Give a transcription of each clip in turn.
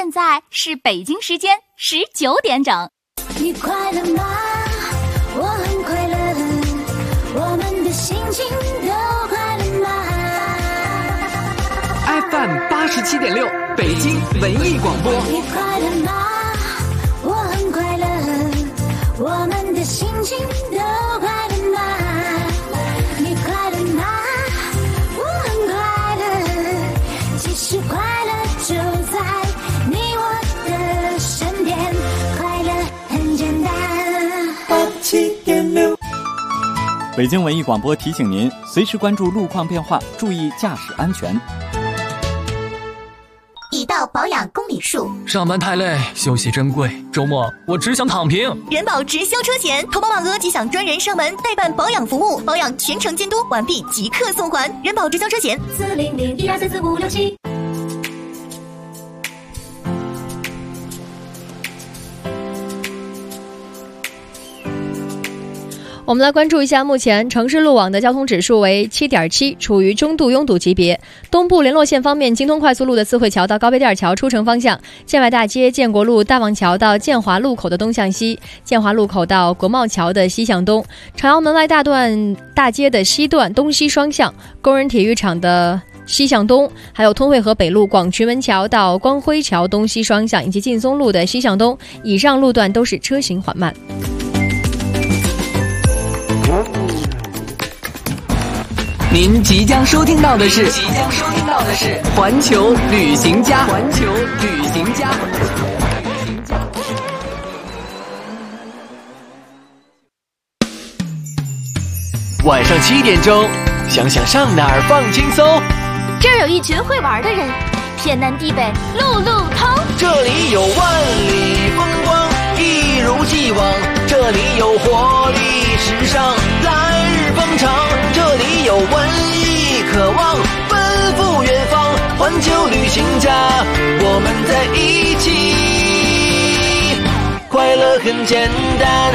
现在是北京时间19点整。 你快乐吗？我很快乐，我们的心情都快乐吗？ FM 87.6北京文艺广播。 你快乐吗？我很快乐，我们的心情都快乐吗？你快乐吗？我很快乐，其实快乐就在你我的身边，快乐很简单。87.6 北京文艺广播提醒您，随时关注路况变化，注意驾驶安全。 已到保养公里数， 上班太累，休息珍贵，周末我只想躺平。 人保直销车险，投保满额即享专人上门代办保养服务，保养全程监督，完毕即刻送还。人保直销车险40012344567。 我们来关注一下目前城市路网的交通指数为 7.7， 处于中度拥堵级别。东部联络线方面，京通快速路的四惠桥到高碑店桥出城方向，建外大街、建国路、大望桥到建华路口的东向西，建华路口到国贸桥的西向东，朝阳门外大街的西段东西双向，工人体育场的西向东，还有通惠河北路广渠门桥到光辉桥东西双向，以及劲松路的西向东，以上路段都是车行缓慢。 您即将收听到的是环球旅行家。晚上7点钟，想想上哪儿放轻松。 这儿有一群会玩的人，天南地北路路通。 这里有万里风光，一如既往。这里有活力时尚，来日方长。这里有文艺渴望，奔赴远方。环球旅行家，我们在一起，快乐很简单。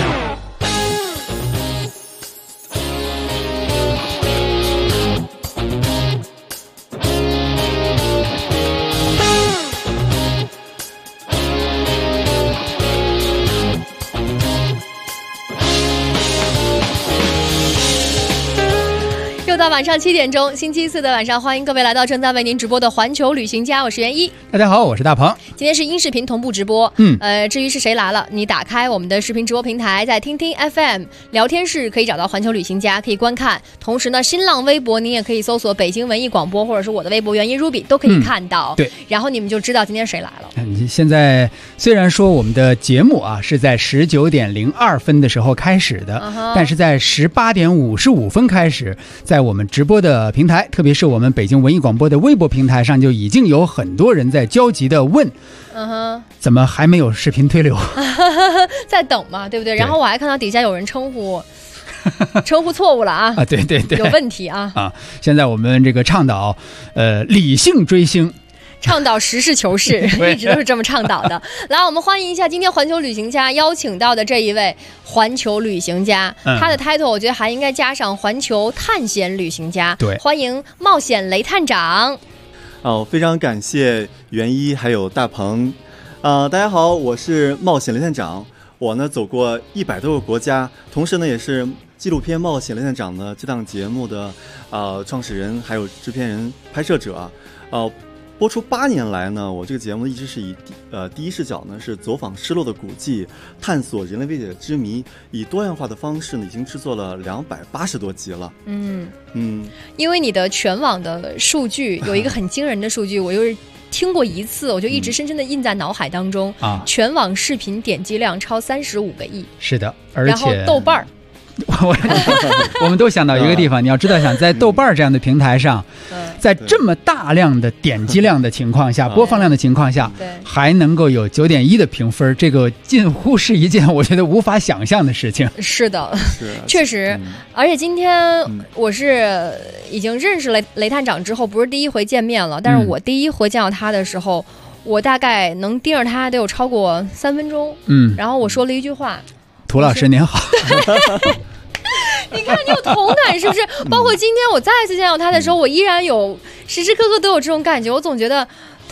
又到晚上7点钟，星期四的晚上，欢迎各位来到正在为您直播的环球旅行家，我是袁一。 大家好，我是大鹏。 今天是音视频同步直播，至于是谁来了，你打开我们的视频直播平台，在听听 FM 聊天室可以找到环球旅行家，可以观看。同时呢，新浪微博您也可以搜索北京文艺广播，或者是我的微博袁一 Ruby 都可以看到。 对， 然后你们就知道今天谁来了。 你现在虽然说我们的节目啊是在19点02分的时候开始的，但是在18点55分开始，在我们直播的平台，特别是我们北京文艺广播的微博平台上，就已经有很多人在焦急的问，怎么还没有视频推流？ 在等嘛，对不对？然后我还看到底下有人称呼错误了啊！ 对对对， 有问题啊！ 现在我们这个倡导理性追星。 倡导实事求是，一直都是这么倡导的。来，我们欢迎一下今天环球旅行家邀请到的这一位环球旅行家，他的 title 我觉得还应该加上环球探险旅行家。 对， 欢迎冒险雷探长。 非常感谢袁一还有大鹏。大家好，我是冒险雷探长。我呢走过100多个国家，同时呢也是纪录片《冒险雷探长》的这档节目的创始人，还有制片人、拍摄者。播出8年来呢，我这个节目一直是以第一视角呢是走访失落的古迹，探索人类未解之谜，以多样化的方式呢已经制作了280多集了。 因为你的全网的数据有一个很惊人的数据，我就是听过一次，我就一直深深的印在脑海当中。全网视频点击量超35个亿。 是的，而且然后豆瓣儿。 我们都想到一个地方，你要知道，想在豆瓣这样的平台上，在这么大量的点击量的情况下，播放量的情况下，还能够有9.1的评分，这个近乎是一件我觉得无法想象的事情。 是的，确实。而且今天我是已经认识了雷探长之后，不是第一回见面了，但是我第一回见到他的时候，我大概能盯着他得有超过3分钟。然后我说了一句话。 涂老师您好。 你看你有同感是不是？包括今天我再次见到他的时候，我依然有时时刻刻都有这种感觉。我总觉得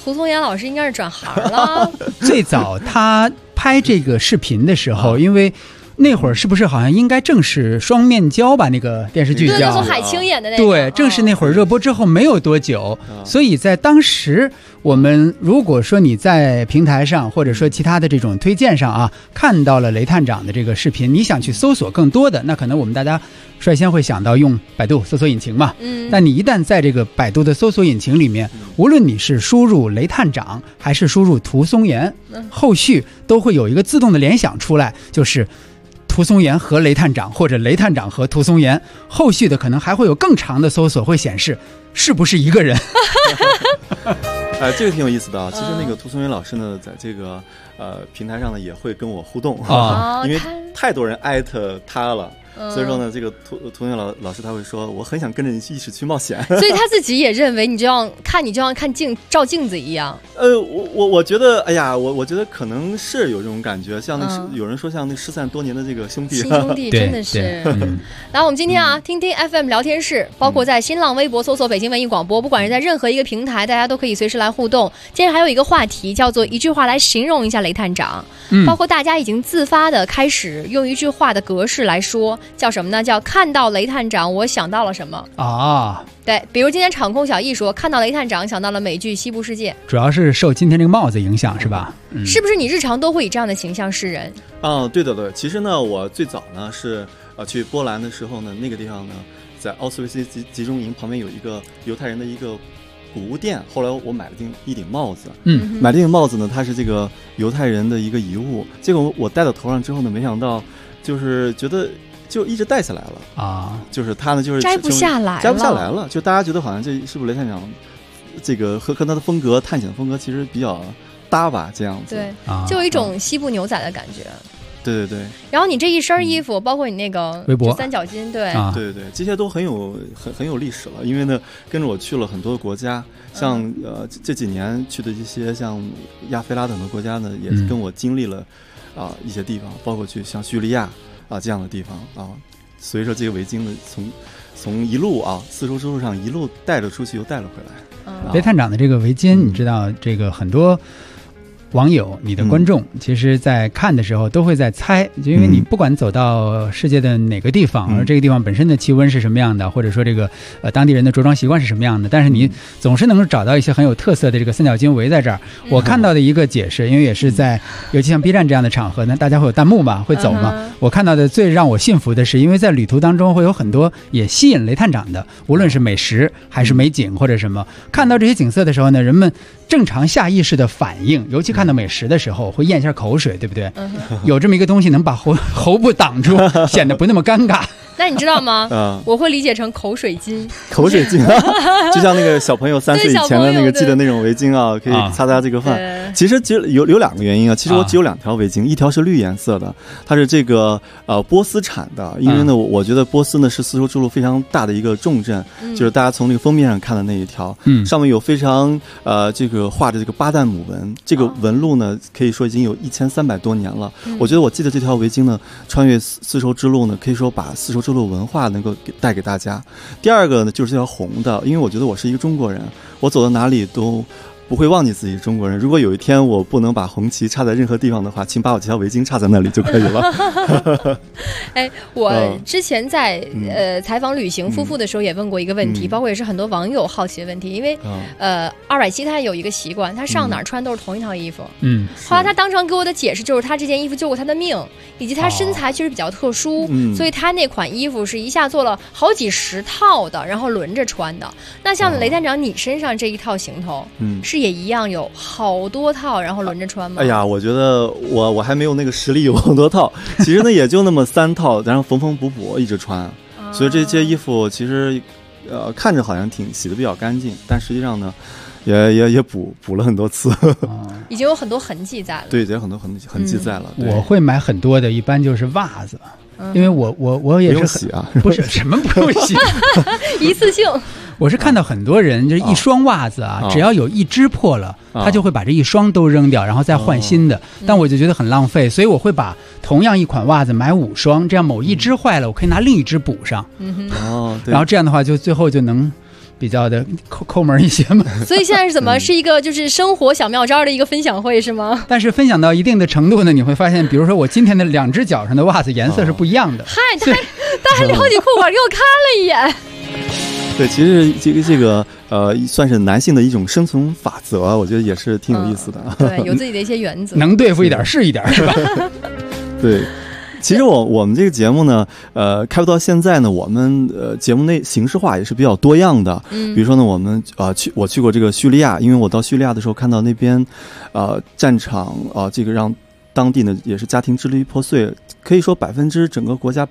涂松岩老师应该是转行了。 最早他拍这个视频的时候，因为那会儿是不是好像应该正是双面胶吧？那个电视剧叫对，从海清演的那个。 对，正是那会儿热播之后没有多久，所以在当时我们如果说你在平台上或者说其他的这种推荐上啊，看到了雷探长的这个视频，你想去搜索更多的，那可能我们大家率先会想到用百度搜索引擎嘛。但你一旦在这个百度的搜索引擎里面，无论你是输入雷探长还是输入涂松岩，后续都会有一个自动的联想出来，就是涂松岩和雷探长，或者雷探长和涂松岩，后续的可能还会有更长的搜索会显示是不是一个人。 这个挺有意思的啊。其实那个涂松岩老师呢，在这个平台上呢也会跟我互动因为太多人艾特他了。所以说呢，这个涂松岩老师他会说，我很想跟着你一起去冒险。 所以他自己也认为你就像看照镜子一样。 我觉得，哎呀，我觉得可能是有这种感觉，像那有人说像那失散多年的这个兄弟， 亲兄弟真的是。然后我们今天听听 FM 聊天室，包括在新浪微博搜索北京文艺广播，不管是在任何一个平台，大家都可以随时来互动。今天还有一个话题叫做一句话来形容一下雷探长，包括大家已经自发的开始用一句话的格式来说。叫什么呢？叫看到雷探长我想到了什么啊？对，比如今天场控小易说看到雷探长想到了美剧《西部世界》， 主要是受今天这个帽子影响是吧？ 是不是你日常都会以这样的形象示人？ 对的对。其实呢，我最早呢是去波兰的时候呢，那个地方呢在奥斯维辛集中营旁边有一个犹太人的一个古物店，后来我买了一顶帽子，买这顶帽子呢，它是这个犹太人的一个遗物，结果我戴到头上之后呢，没想到就是觉得就一直戴下来了啊，就是他呢就是摘不下来了，就大家觉得好像这是不是雷探长这个和他的风格探险风格其实比较搭吧，这样子对，就有一种西部牛仔的感觉。 对对对， 然后你这一身衣服，包括你那个围脖、 三角巾，对对对，这些都很有历史了。因为呢，跟着我去了很多国家，像这几年去的一些像亚非拉等的国家呢，也跟我经历了一些地方，包括去像叙利亚这样的地方随着这个围巾呢，从一路丝绸之路上一路带了出去，又带了回来。 雷探长的这个围巾，你知道这个很多网友你的观众其实在看的时候都会在猜，就因为你不管走到世界的哪个地方，而这个地方本身的气温是什么样的，或者说这个当地人的着装习惯是什么样的，但是你总是能够找到一些很有特色的这个三角巾围在这儿。我看到的一个解释，因为也是在尤其像 B 站这样的场合呢，大家会有弹幕嘛，会走嘛，我看到的最让我信服的是，因为在旅途当中会有很多也吸引雷探长的，无论是美食还是美景或者什么，看到这些景色的时候呢，人们正常下意识的反应，尤其看到美食的时候会咽一下口水，对不对？有这么一个东西能把喉部挡住，显得不那么尴尬。 那你知道吗？我会理解成口水巾。 口水巾就像那个小朋友3岁以前的那个系的那种围巾可以擦擦这个饭。其实有2个原因其实我只有2条围巾，一条是绿颜色的，它是这个波斯产的，因为呢我觉得波斯呢是丝绸之路非常大的一个重镇，就是大家从那个封面上看的那一条，上面有非常这个画着这个巴旦母纹，这个纹路呢可以说已经有1300多年了。我觉得我记得这条围巾呢穿越丝绸之路呢，可以说把丝绸之路文化能够带给大家。第二个呢就是这条红的，因为我觉得我是一个中国人，我走到哪里都不会忘记自己是中国人。如果有一天我不能把红旗插在任何地方的话，请把我这条围巾插在那里就可以了。 我之前在采访旅行夫妇的时候也问过一个问题，包括也是很多网友好奇的问题，因为270他有一个习惯，他上哪儿穿都是同一套衣服。后来他当场给我的解释就是他这件衣服救过他的命，以及他身材确实比较特殊，所以他那款衣服是一下做了好几10套的，然后轮着穿的。那像雷探长你身上这一套行头是也一样有好多套然后轮着穿吗？ 哎呀，我觉得我还没有那个实力有很多套，其实呢也就那么3套，然后缝缝补补一直穿。所以这些衣服其实看着好像挺洗得比较干净，但实际上呢也补了很多次。 已经有很多痕迹在了。对， 已经有很多痕迹在了。 我会买很多的，一般就是袜子，因为我也是不用洗不是什么不用洗一次性。 我是看到很多人就是一双袜子只要有一只破了，他就会把这一双都扔掉，然后再换新的。但我就觉得很浪费，所以我会把同样一款袜子买5双，这样某一只坏了，我可以拿另一只补上。然后这样的话就最后就能比较的抠门一些嘛。 所以现在是怎么是一个就是生活小妙招的一个分享会是吗？ 但是分享到一定的程度呢，你会发现，比如说我今天的2只脚上的袜子颜色是不一样的。 嗨，他还撩起裤管给我看了一眼。 对，其实这个算是男性的一种生存法则，我觉得也是挺有意思的。 对，有自己的一些原则， 能对付一点是一点，是吧？ 对。其实我们这个节目呢，开播到现在呢，我们节目内形式化也是比较多样的。比如说呢，我们我去过这个叙利亚，因为我到叙利亚的时候看到那边战场这个让当地呢也是家庭支离破碎，可以说整个国家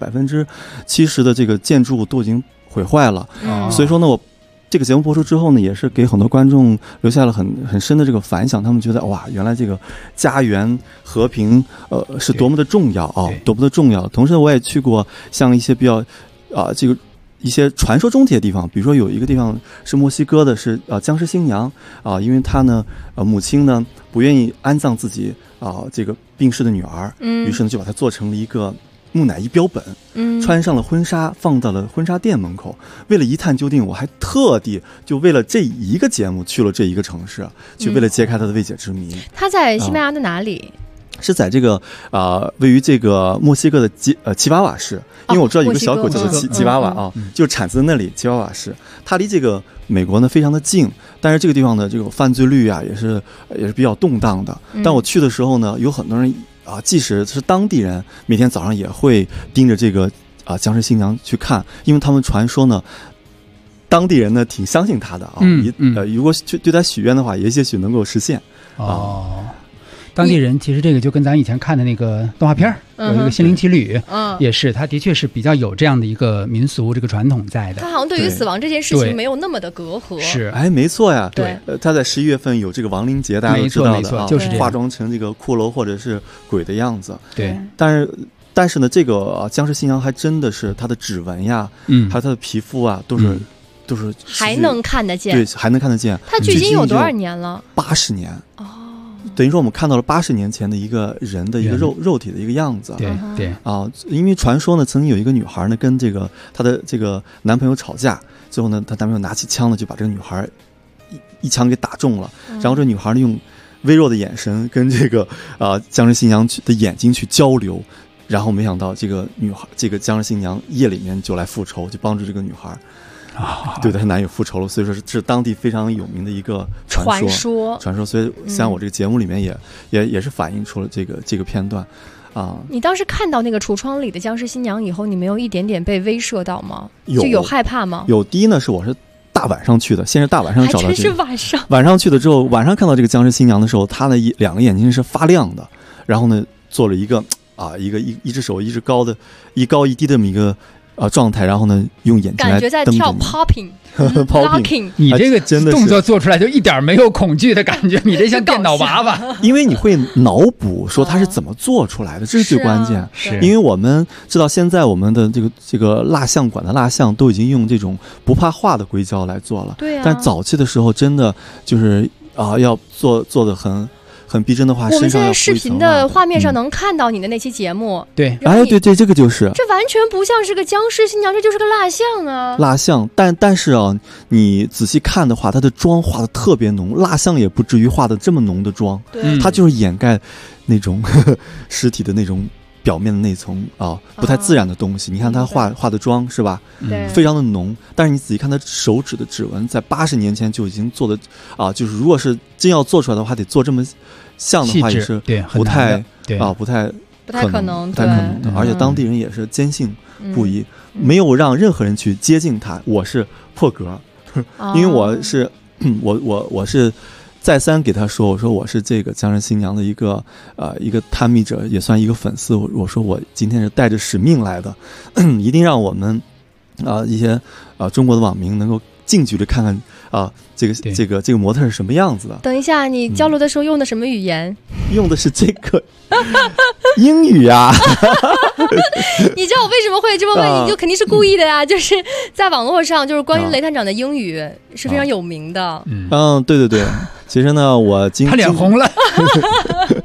70%的这个建筑都已经毁坏了。所以说呢，我这个节目播出之后呢，也是给很多观众留下了很深的这个反响。他们觉得哇，原来这个家园和平是多么的重要多么的重要。同时我也去过像一些比较这个一些传说中这些地方，比如说有一个地方是墨西哥的，是僵尸新娘因为她呢母亲呢不愿意安葬自己这个病逝的女儿，于是呢就把它做成了一个木乃伊标本，穿上了婚纱，放到了婚纱店门口。为了一探究竟，我还特地就为了这一个节目去了这一个城市，去为了揭开它的未解之谜。 他在西班牙的哪里？ 是在这个位于这个墨西哥的奇瓦瓦市，因为我知道有个小狗叫做吉娃娃就是产自那里奇瓦瓦市。它离这个美国呢非常的近，但是这个地方的这个犯罪率也是比较动荡的。但我去的时候呢，有很多人即使是当地人，每天早上也会盯着这个僵尸新娘去看，因为他们传说呢，当地人呢挺相信他的如果去对他许愿的话，也许能够实现当地人其实这个就跟咱以前看的那个动画片有一个心灵奇旅，也是，他的确是比较有这样的一个民俗这个传统在的。 他好像对于死亡这件事情没有那么的隔阂。是， 没错呀。 对， 他在11月份有这个亡灵节，大家都知道的就是化妆成这个骷髅或者是鬼的样子。 对， 但是呢，这个僵尸新娘还真的是她的指纹呀，还有她的皮肤都是还能看得见， 对，还能看得见。 他距今有多少年了 ？80年。等于说我们看到了80年前的一个人的一个肉体的一个样子。 对因为传说呢，曾经有一个女孩呢跟这个她的这个男朋友吵架，最后呢，她男朋友拿起枪呢就把这个女孩一枪给打中了，然后这女孩呢用微弱的眼神跟这个僵尸新娘的眼睛去交流，然后没想到这个僵尸新娘夜里面就来复仇，就帮助这个女孩。对她男友复仇了，所以说是当地非常有名的一个传说。所以像我这个节目里面也是反映出了这个片段你当时看到那个橱窗里的僵尸新娘以后，你没有一点点被威慑到吗？就有害怕吗？ 有。第一呢，我是大晚上去的，先是大晚上找到还真是晚上去的之后，晚上看到这个僵尸新娘的时候，她的2个眼睛是发亮的，然后呢做了一个一只手一只高一高一低的这么一个状态，然后呢用眼睛来感觉在跳 popping。 你这个动作做出来就一点没有恐惧的感觉，你这像电脑娃娃。 因为你会脑补说它是怎么做出来的，这是最关键。因为我们知道现在我们的这个蜡像馆的蜡像都已经用这种不怕化的硅胶来做了， 对但早期的时候真的就是要做的很逼真的话， 我们现在视频的画面上能看到你的那期节目， 对， 对，这个就是这完全不像是个僵尸新娘，这就是个蜡像啊！ 蜡像，但是你仔细看的话，它的妆画的特别浓，蜡像也不至于画的这么浓的妆，它就是掩盖那种尸体的那种表面的那层不太自然的东西。你看他画的妆是吧？非常的浓，但是你仔细看他手指的指纹，在80年前就已经做的就是如果是真要做出来的话，得做这么像的话，也是不太可能的。而且当地人也是坚信不疑，没有让任何人去接近他。我是破格，因为我是再三给他说，我说我是这个僵尸新娘的一个探秘者，也算一个粉丝。我说我今天是带着使命来的，一定让我们一些中国的网民能够近距离看看这个模特是什么样子的。 等一下，你交流的时候用的什么语言？ 用的是这个英语啊。 你知道我为什么会这么问？你就肯定是故意的呀。就是在网络上，就是关于雷探长的英语是非常有名的。 对。其实呢，他脸红了。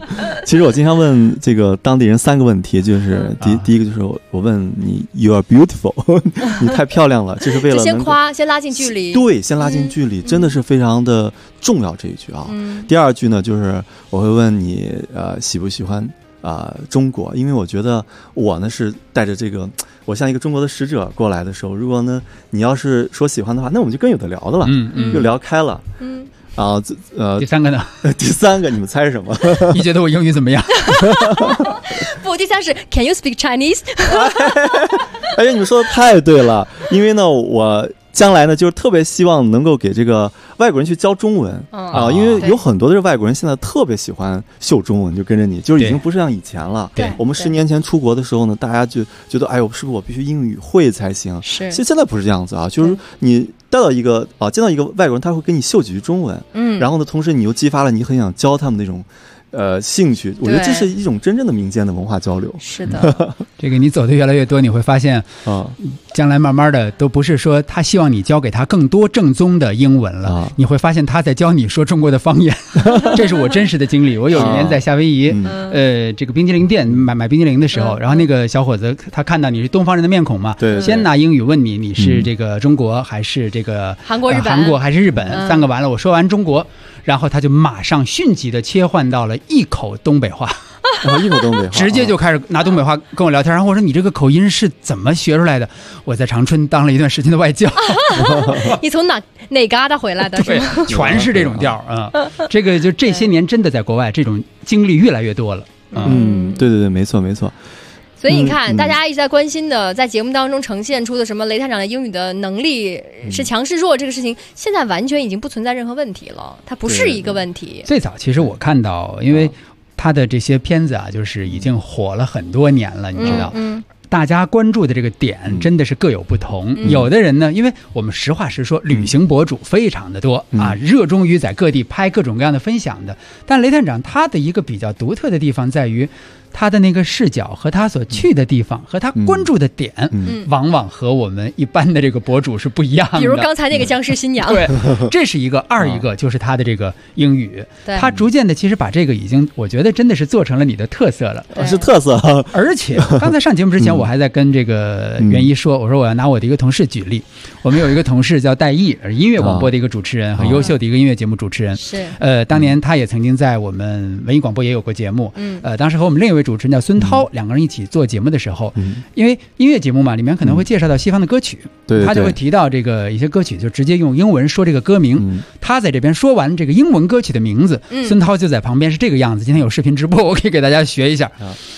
其实我经常问这个当地人3个问题，就是第一个就是我问你 You are beautiful 你太漂亮了，就是为了就先夸，先拉近距离。 对，先拉近距离，真的是非常的重要这一句啊。第二句呢，就是我会问你喜不喜欢中国，因为我觉得我呢是带着这个，我像一个中国的使者过来的时候，如果呢你要是说喜欢的话，那我们就更有的聊的了，就聊开了。 第3个呢？ 第3个你们猜是什么？ 你觉得我英语怎么样？ 不，第3是 Can you speak Chinese？ 哎呀，你们说的太对了，因为呢我将来呢就是特别希望能够给这个外国人去教中文因为有很多的外国人现在特别喜欢秀中文，就跟着你，就是已经不是像以前了。 对， 我们10年前出国的时候呢，大家就觉得哎呦，是不是我必须英语会才行？ 是， 其实现在不是这样子啊，就是你见到一个外国人，他会跟你秀几句中文，然后呢，同时你又激发了你很想教他们那种兴趣，我觉得这是一种真正的民间的文化交流。 是的， 这个你走的越来越多，你会发现将来慢慢的都不是说他希望你教给他更多正宗的英文了，你会发现他在教你说中国的方言。这是我真实的经历。我有一年在夏威夷这个冰激凌店买冰激凌的时候，然后那个小伙子他看到你是东方人的面孔嘛， 对， 先拿英语问你是这个中国还是这个韩国还是日本，3个完了，我说完中国，然后他就马上迅即的切换到了一口东北话。 一口东北话， 直接就开始拿东北话跟我聊天，然后我说你这个口音是怎么学出来的？我在长春当了一段时间的外教。 你从哪旮瘩回来的？ 对，全是这种调啊。这个就这些年真的在国外这种经历越来越多了。 对，没错。 所以你看，大家一直在关心的，在节目当中呈现出的什么雷探长的英语的能力是强是弱，这个事情现在完全已经不存在任何问题了，它不是一个问题。 最早其实我看到，因为他的这些片子啊，就是已经火了很多年了，你知道，大家关注的这个点真的是各有不同。有的人呢，因为我们实话实说，旅行博主非常的多热衷于在各地拍各种各样的分享的。但雷探长他的一个比较独特的地方在于，他的那个视角和他所去的地方和他关注的点，往往和我们一般的这个博主是不一样的。 比如刚才那个僵尸新娘， 对，这是一个。二一个就是他的这个英语，他逐渐的其实把这个已经，我觉得真的是做成了你的特色了， 是特色。 而且刚才上节目之前，我还在跟这个袁一说，我说我要拿我的一个同事举例。我们有一个同事叫戴毅，音乐广播的一个主持人，很优秀的一个音乐节目主持人。 是， 当年他也曾经在我们文艺广播也有过节目。当时和我们另一位主持人叫孙涛，两个人一起做节目的时候，因为音乐节目嘛，里面可能会介绍到西方的歌曲，他就会提到这个一些歌曲，就直接用英文说这个歌名。他在这边说完这个英文歌曲的名字，孙涛就在旁边是这个样子。今天有视频直播，我可以给大家学一下。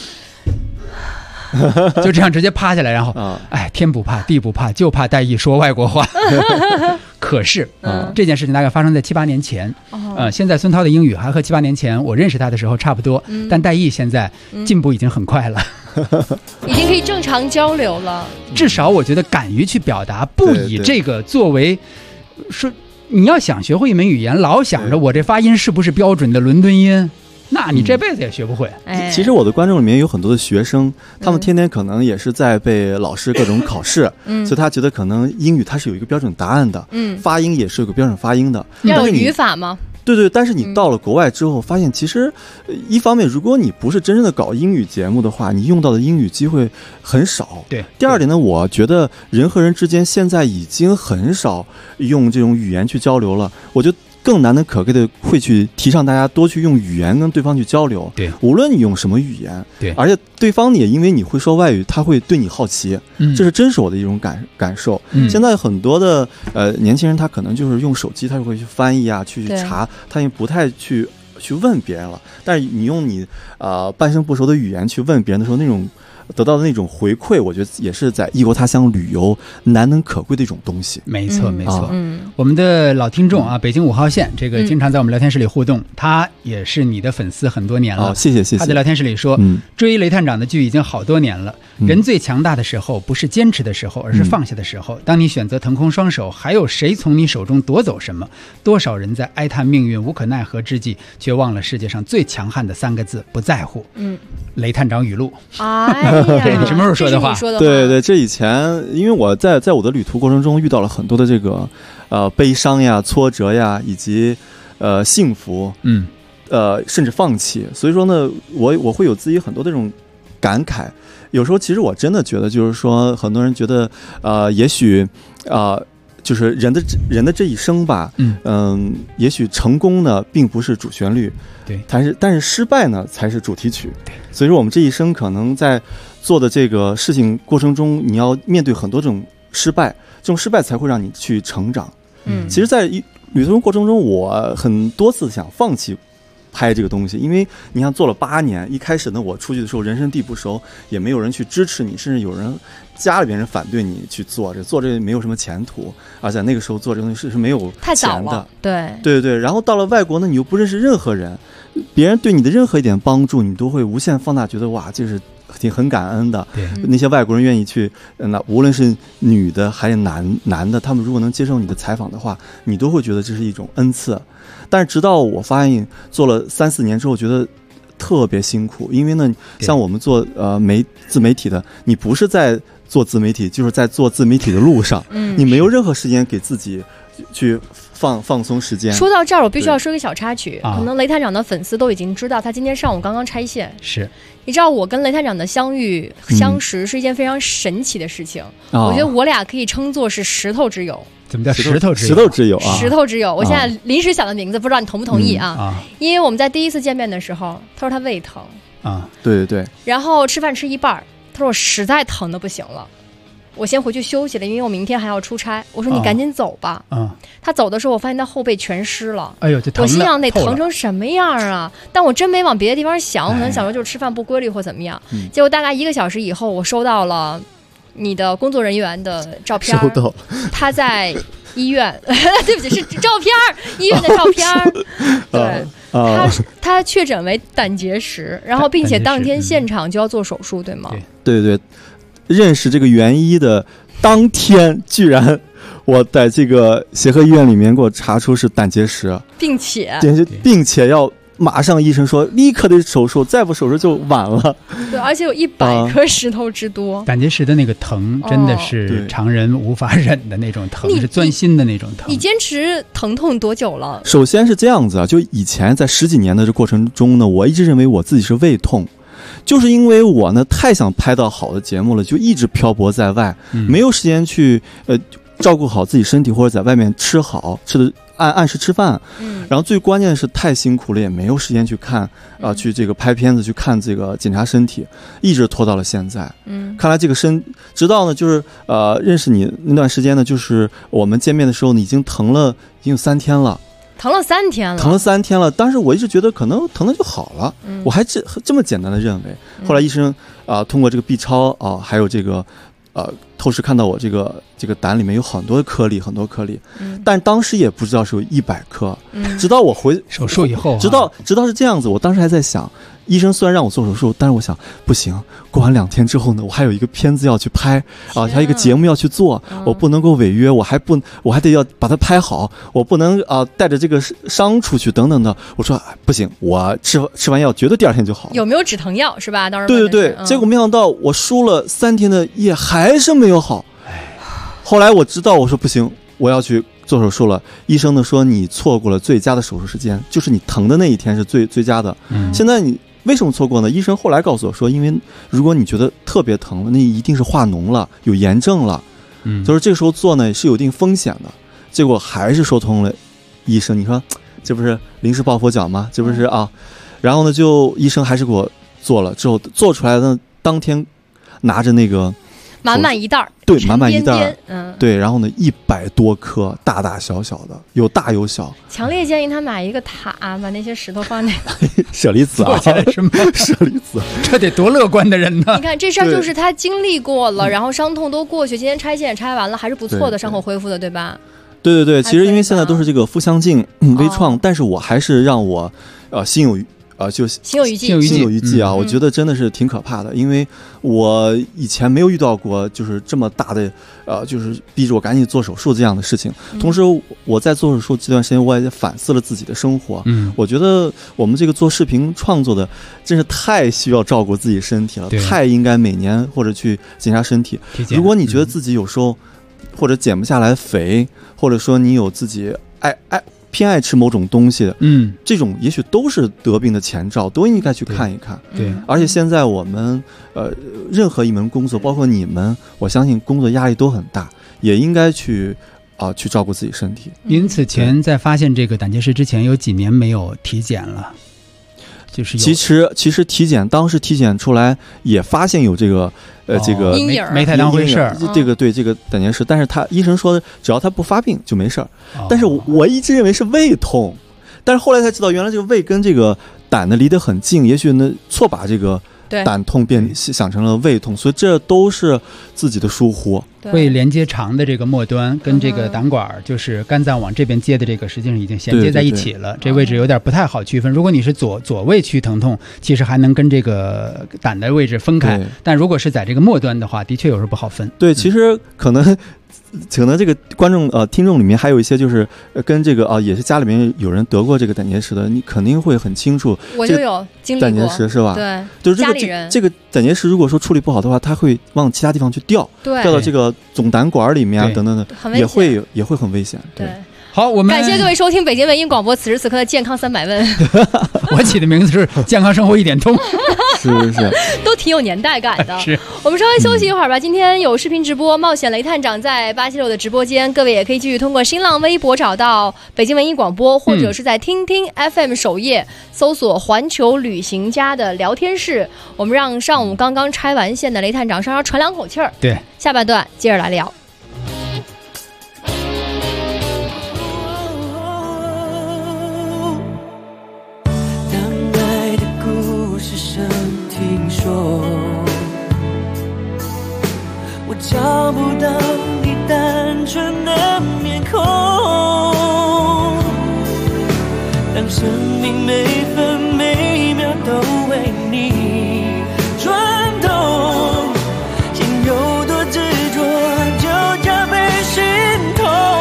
就这样直接趴下来，然后天不怕地不怕，就怕戴毅说外国话。可是这件事情大概发生在7、8年前。现在孙涛的英语还和7、8年前我认识他的时候差不多，但戴毅现在进步已经很快了。 已经可以正常交流了。 至少我觉得敢于去表达，不以这个作为说你要想学会一门语言，老想着我这发音是不是标准的伦敦音，那你这辈子也学不会。 其实我的观众里面有很多的学生，他们天天可能也是在被老师各种考试，所以他觉得可能英语它是有一个标准答案的，发音也是有个标准发音的。 要有语法吗？ 对，但是你到了国外之后，发现其实一方面，如果你不是真正的搞英语节目的话，你用到的英语机会很少。 对。 第二点呢，我觉得人和人之间现在已经很少用这种语言去交流了。我觉得更难能可贵的会去提倡大家多去用语言跟对方去交流。 对， 无论你用什么语言， 对， 而且对方也因为你会说外语，他会对你好奇，这是真是我的一种感受。现在很多的年轻人，他可能就是用手机，他就会去翻译啊，去查，他也不太去问别人了。但是你用你半生不熟的语言去问别人的时候，那种得到的那种回馈，我觉得也是在异国他乡旅游难能可贵的一种东西。 没错。我们的老听众北京5号线这个经常在我们聊天室里互动，他也是你的粉丝很多年了。 谢谢。 他在聊天室里说，追雷探长的剧已经好多年了。人最强大的时候不是坚持的时候，而是放下的时候。当你选择腾空双手，还有谁从你手中夺走什么？多少人在哀叹命运无可奈何之际，却忘了世界上最强悍的3个字：不在乎。雷探长语录。这是你什么时候说的话？ 对，这以前因为我在我的旅途过程中遇到了很多的这个悲伤呀、挫折呀，以及幸福。 甚至放弃。所以说呢，我会有自己很多这种感慨。有时候其实我真的觉得，就是说很多人觉得也许就是人的这一生吧，也许成功呢并不是主旋律， 对， 但是失败呢才是主题曲，对。所以说我们这一生可能在做的这个事情过程中，你要面对很多种失败，这种失败才会让你去成长。其实，在旅途过程中，我很多次想放弃拍这个东西，因为你看做了8年，一开始呢，我出去的时候人生地不熟，也没有人去支持你，甚至有人家里边人反对你去做这没有什么前途，而且那个时候做这个东西是没有钱的， 太早了， 对。然后到了外国呢，你又不认识任何人，别人对你的任何一点帮助，你都会无限放大，觉得哇，这是很感恩的。那些外国人愿意去，那无论是女的还是男的，他们如果能接受你的采访的话，你都会觉得这是一种恩赐。但是直到我发现做了3-4年之后，觉得特别辛苦，因为呢，像我们做自媒体的，你不是在做自媒体，就是在做自媒体的路上，你没有任何时间给自己去放松时间。 说到这儿，我必须要说个小插曲，可能雷探长的粉丝都已经知道，他今天上午刚刚拆线。 是， 你知道我跟雷探长的相识是一件非常神奇的事情，我觉得我俩可以称作是石头之友。 怎么叫石头之友啊？ 石头之友，我现在临时想的名字，不知道你同不同意啊？因为我们在第一次见面的时候，他说他胃疼啊， 对， 然后吃饭吃一半，他说我实在疼的不行了，我先回去休息了，因为我明天还要出差。我说你赶紧走吧。他走的时候，我发现他后背全湿了。 哎呦，这疼了！ 我心想得疼成什么样啊？但我真没往别的地方想，我可能想说就是吃饭不规律或怎么样。结果大概1个小时以后，我收到了你的工作人员的照片， 收到他在医院，对不起，是照片，医院的照片。对，他确诊为胆结石，然后并且当天现场就要做手术，对吗？ 对。认识这个袁一的当天，居然我在这个协和医院里面给我查出是胆结石，并且要马上医生说立刻得手术，再不手术就晚了。 对，而且有100颗石头之多。 胆结石的那个疼真的是常人无法忍的那种疼，是钻心的那种疼。 你坚持疼痛多久了？ 首先是这样子啊，就以前在10几年的这过程中呢，我一直认为我自己是胃痛。就是因为我呢太想拍到好的节目了，就一直漂泊在外，没有时间去照顾好自己身体，或者在外面吃的按时吃饭。然后最关键的是太辛苦了，也没有时间去看去这个拍片子，去看这个检查身体，一直拖到了现在。看来这个直到呢就是认识你那段时间呢，就是我们见面的时候，你已经有3天了。 疼了3天了， 当时我一直觉得可能疼了就好了，我还这么简单的认为。后来医生通过这个 B 超还有这个透视看到我这个胆里面有很多颗粒，但当时也不知道是有100颗，直到我回手术以后， 直到是这样子。我当时还在想，医生虽然让我做手术，但是我想不行，过完2天之后呢，我还有一个片子要去拍还有一个节目要去做，我不能够违约，我还得要把它拍好，我不能带着这个伤出去等等的。我说不行，我吃完药绝对第2天就好了。 有没有止疼药是吧？当时对，结果没想到我输了3天的液还是没有好。后来我知道，我说不行，我要去做手术了。医生呢说你错过了最佳的手术时间，就是你疼的那一天是最佳的。现在你为什么错过呢？医生后来告诉我说，因为如果你觉得特别疼了，那一定是化脓了，有炎症了。就是这个时候做呢是有一定风险的。结果还是说通了。医生，你说这不是临时抱佛脚吗？这不是啊？然后呢，医生还是给我做了，之后做出来的当天拿着那个满满一袋儿， 对，满满一袋儿，对，然后呢100多颗，大大小小的，有大有小。 强烈建议他买一个塔，把那些石头放那舍利子啊， 什么舍利子？ 这得多乐观的人呢！ 你看这事儿就是他经历过了，然后伤痛都过去，今天拆线也拆完了，还是不错的，伤口恢复的，对吧？ 对，其实因为现在都是这个腹腔镜微创，但是我还是让我心有余悸啊！我觉得真的是挺可怕的，因为我以前没有遇到过就是这么大的就是逼着我赶紧做手术这样的事情。同时我在做手术这段时间，我也反思了自己的生活。我觉得我们这个做视频创作的真是太需要照顾自己身体了，太应该每年或者去检查身体。如果你觉得自己有时候或者减不下来肥，或者说你有自己偏爱吃某种东西的，这种也许都是得病的前兆，都应该去看一看。 对， 而且现在我们任何一门工作，包括你们，我相信工作压力都很大，也应该去照顾自己身体。 您此前在发现这个胆结石之前，有几年没有体检了？就是其实当时体检出来也发现有这个阴影， 没太当回事儿。 这个胆结石，但是医生说只要他不发病就没事儿。但是我一直认为是胃痛，但是后来才知道原来这个胃跟这个胆呢离得很近，也许呢错把这个胆痛想成了胃痛，所以这都是自己的疏忽。 会连接肠的这个末端跟这个胆管，就是肝脏往这边接的这个，实际上已经衔接在一起了。这位置有点不太好区分。如果你是左胃区疼痛，其实还能跟这个胆的位置分开，但如果是在这个末端的话，的确有时候不好分。 对，其实可能这个观众听众里面还有一些就是跟这个也是家里面有人得过这个胆结石的，你肯定会很清楚。 我就有经历过胆结石是吧？ 对， 就是家里人这个胆结石如果说处理不好的话，它会往其他地方去掉到这个总胆管里面等等的，也会很危险。对。 好，我们感谢各位收听北京文艺广播此时此刻的健康300问。 我起的名字是健康生活1点通。 是都挺有年代感的。 是， 我们稍微休息一会儿吧。今天有视频直播，冒险雷探长在876的直播间，各位也可以继续通过新浪微博找到北京文艺广播，或者是在听听 FM 首页搜索环球旅行家的聊天室。我们让上午刚刚拆完线的雷探长稍稍喘2口气儿。 对， 下半段接着来聊。 我找不到你单纯的面孔，当生命每分每秒都为你转动，心有多执着就加倍心痛。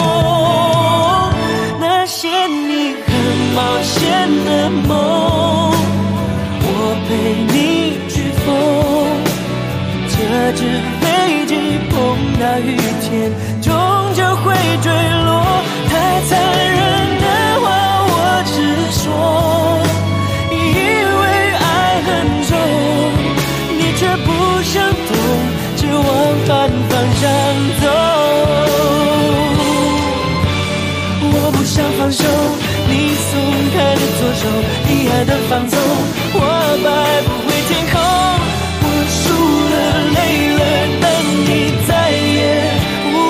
那些你很冒险的梦，我陪你去疯，这只飞机碰到雨天终究会坠落。太残忍的话我直说，以为爱很重，你却不想懂，只往反方向走。我不想放手，你松开的左手，你爱的放纵，我摆不回天空。我输了累了，但你再也不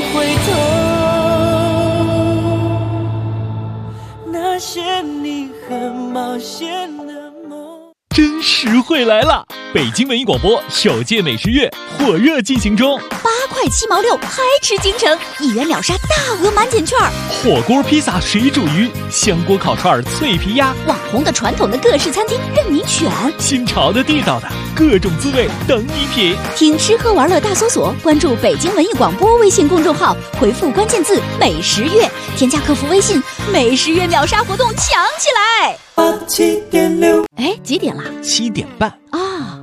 回头。那些你很冒险的梦。 真实惠来了！北京文艺广播首届美食月火热进行中 ，8块7毛6，嗨吃京城，1元秒杀大额满减券， 火锅、披萨、水煮鱼、香锅、烤串、脆皮鸭， 网红的、传统的各式餐厅任你选， 新潮的、地道的，各种滋味等你品。 听吃喝玩乐大搜索，关注北京文艺广播微信公众号，回复关键字“美食月”，添加客服微信，美食月秒杀活动抢起来！7.6，哎，几点了 ？7点半啊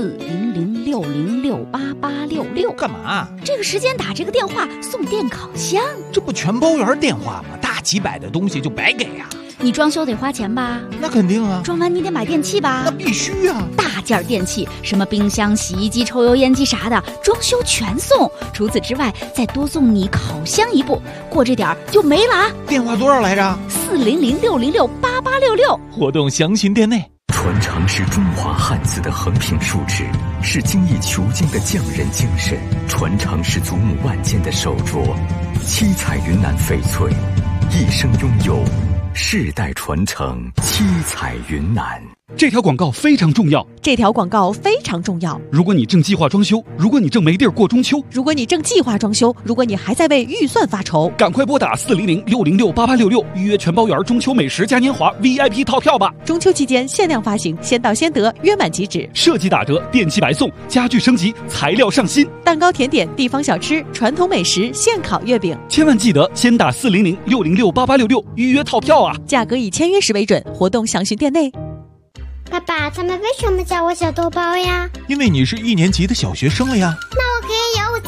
！40060688866， 干嘛？ 这个时间打这个电话送电烤箱， 这不全包圆电话吗？大几百的东西就白给呀！ 你装修得花钱吧？ 那肯定啊！ 装完你得买电器吧？ 那必须啊！ 大件电器，什么冰箱、洗衣机、抽油烟机啥的，装修全送。除此之外，再多送你烤箱一部，过这点就没了啊！ 电话多少来着 ？40060688866。 活动详询店内。 传承是中华汉字的横平竖直，是精益求精的匠人精神；传承是祖母万件的手镯，七彩云南翡翠，一生拥有，世代传承，七彩云南。 这条广告非常重要。 这条广告非常重要。 如果你正计划装修，如果你正没地儿过中秋， 如果你正计划装修，如果你还在为预算发愁， 赶快拨打40060688866，预约全包圆中秋美食嘉年华 VIP 套票吧！ 中秋期间限量发行，先到先得，约满即止。 设计打折，电器白送，家具升级，材料上新， 蛋糕、甜点、地方小吃、传统美食、现烤月饼。 千万记得先打40060688866，预约套票啊！ 价格以签约时为准，活动详询店内。 爸爸，他们为什么叫我小豆包呀？ 因为你是1年级的小学生了呀。 那我可以有我自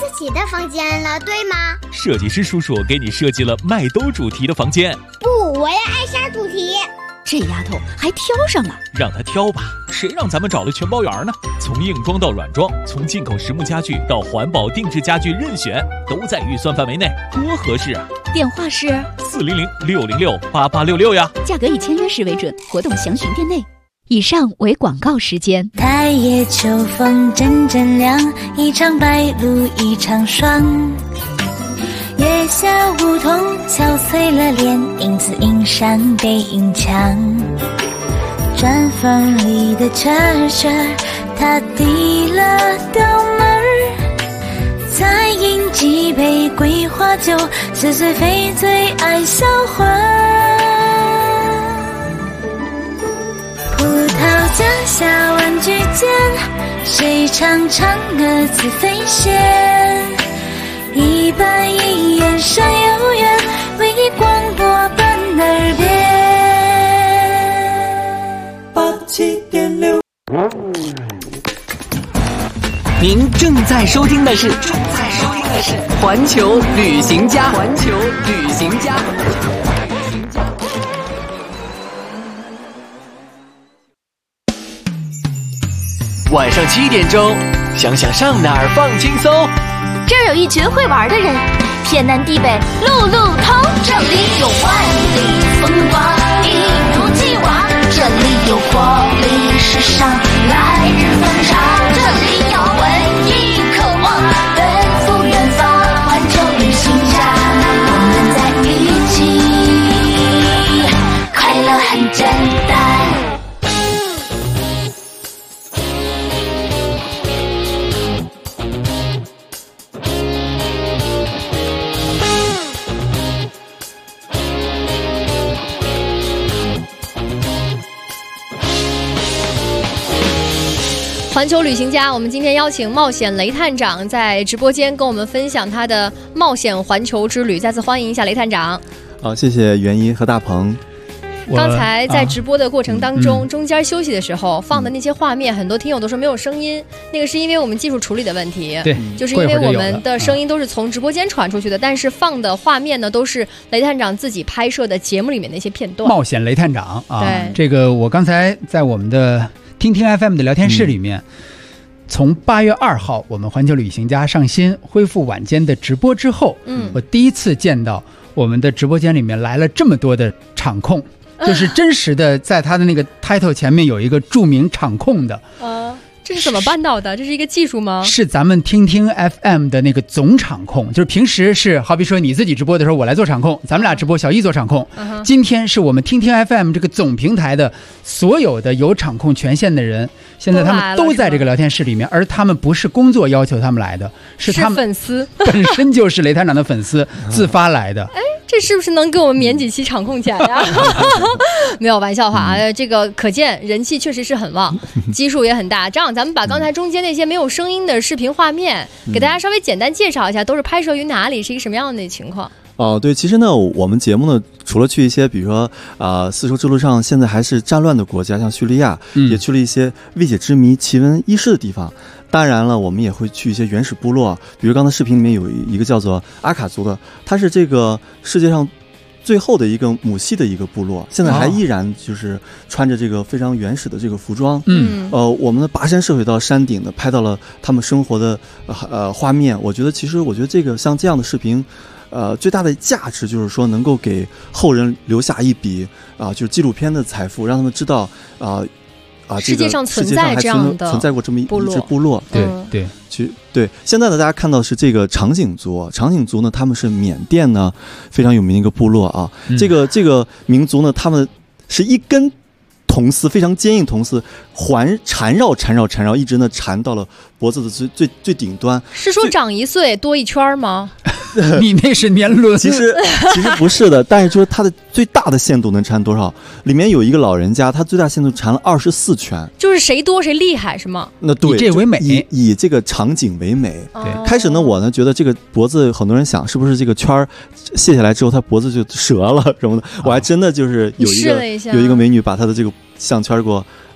自己的房间了，对吗？ 设计师叔叔给你设计了麦兜主题的房间。 不，我要艾莎主题。 这丫头还挑上了， 让她挑吧，谁让咱们找了全包圆呢？从硬装到软装，从进口实木家具到环保定制家具，任选都在预算范围内，多合适啊！ 电话是 400-606-8866呀。 价格以签约时为准，活动详询店内。以上为广告时间。 太夜秋风阵阵凉，一场白露一场霜。月下梧桐敲碎了脸，影子映上背影墙。砖缝里的车车，他递了刀门儿。再饮几杯桂花酒，似是非醉爱销魂。葡萄架下玩具间，谁唱唱歌子飞仙？一板一眼山有缘，为你广播伴耳边。87.6。 您正在收听的是环球旅行家。晚上7点钟，想想上哪儿放轻松。 这儿有一群会玩的人，天南地北路路通。这里有万里风光，一如既往。这里有活力时尚，来日方长。这里有文艺渴望，奔赴远方。环球旅行家，我们在一起，快乐很简单。 环球旅行家，我们今天邀请冒险雷探长在直播间跟我们分享他的冒险环球之旅，再次欢迎一下雷探长。 好，谢谢袁一和大鹏。 刚才在直播的过程当中，中间休息的时候放的那些画面，很多听友都说没有声音，那个是因为我们技术处理的问题。 对， 就是因为我们的声音都是从直播间传出去的，但是放的画面呢，都是雷探长自己拍摄的节目里面的一些片段。 冒险雷探长啊， 对， 这个我刚才在我们的听听 FM 的聊天室里面，从8月2号我们环球旅行家上新恢复晚间的直播之后，我第一次见到我们的直播间里面来了这么多的场控，就是真实的在他的那个 title 前面有一个著名场控的。 这是怎么办到的？这是一个技术吗？ 是咱们听听 FM 的那个总场控，就是平时是好比说你自己直播的时候我来做场控，咱们俩直播小易做场控，今天是我们听听 FM 这个总平台的所有的有场控权限的人，现在他们都在这个聊天室里面，而他们不是工作要求他们来的，是他们粉丝本身就是雷探长的粉丝自发来的。 这是不是能给我们免几期场控钱呀？没有玩笑话啊，这个可见人气确实是很旺，基数也很大。这样咱们把刚才中间那些没有声音的视频画面给大家稍微简单介绍一下，都是拍摄于哪里，是一个什么样的情况？ 对，其实呢，我们节目呢，除了去一些比如说丝绸之路上现在还是战乱的国家，像叙利亚，也去了一些未解之谜、奇闻异事的地方。当然了，我们也会去一些原始部落，比如刚才视频里面有一个叫做阿卡族的，它是这个世界上最后的一个母系的一个部落，现在还依然就是穿着这个非常原始的这个服装。我们的跋山涉水到山顶的拍到了他们生活的画面。我觉得这个像这样的视频。最大的价值就是说，能够给后人留下一笔就是纪录片的财富，让他们知道世界上存在这样的存在过这么一支部落。 对， 现在呢，大家看到是这个长颈族。长颈族呢，他们是缅甸呢非常有名的一个部落啊。这个民族呢，他们是一根铜丝，非常坚硬铜丝缠绕，一直呢缠到了脖子的最顶端。 是说长1岁多1圈吗？ 你那是年轮。 其实不是的，但是说它的最大的限度能缠多少？里面有一个老人家，他最大限度缠了24圈。 就是谁多谁厉害是吗？ 那对， 以这为美， 以这个场景为美。对，开始呢，我呢觉得这个脖子，很多人想是不是这个圈卸下来之后，他脖子就折了什么的。我还真的就是有一个美女把她的这个项圈给我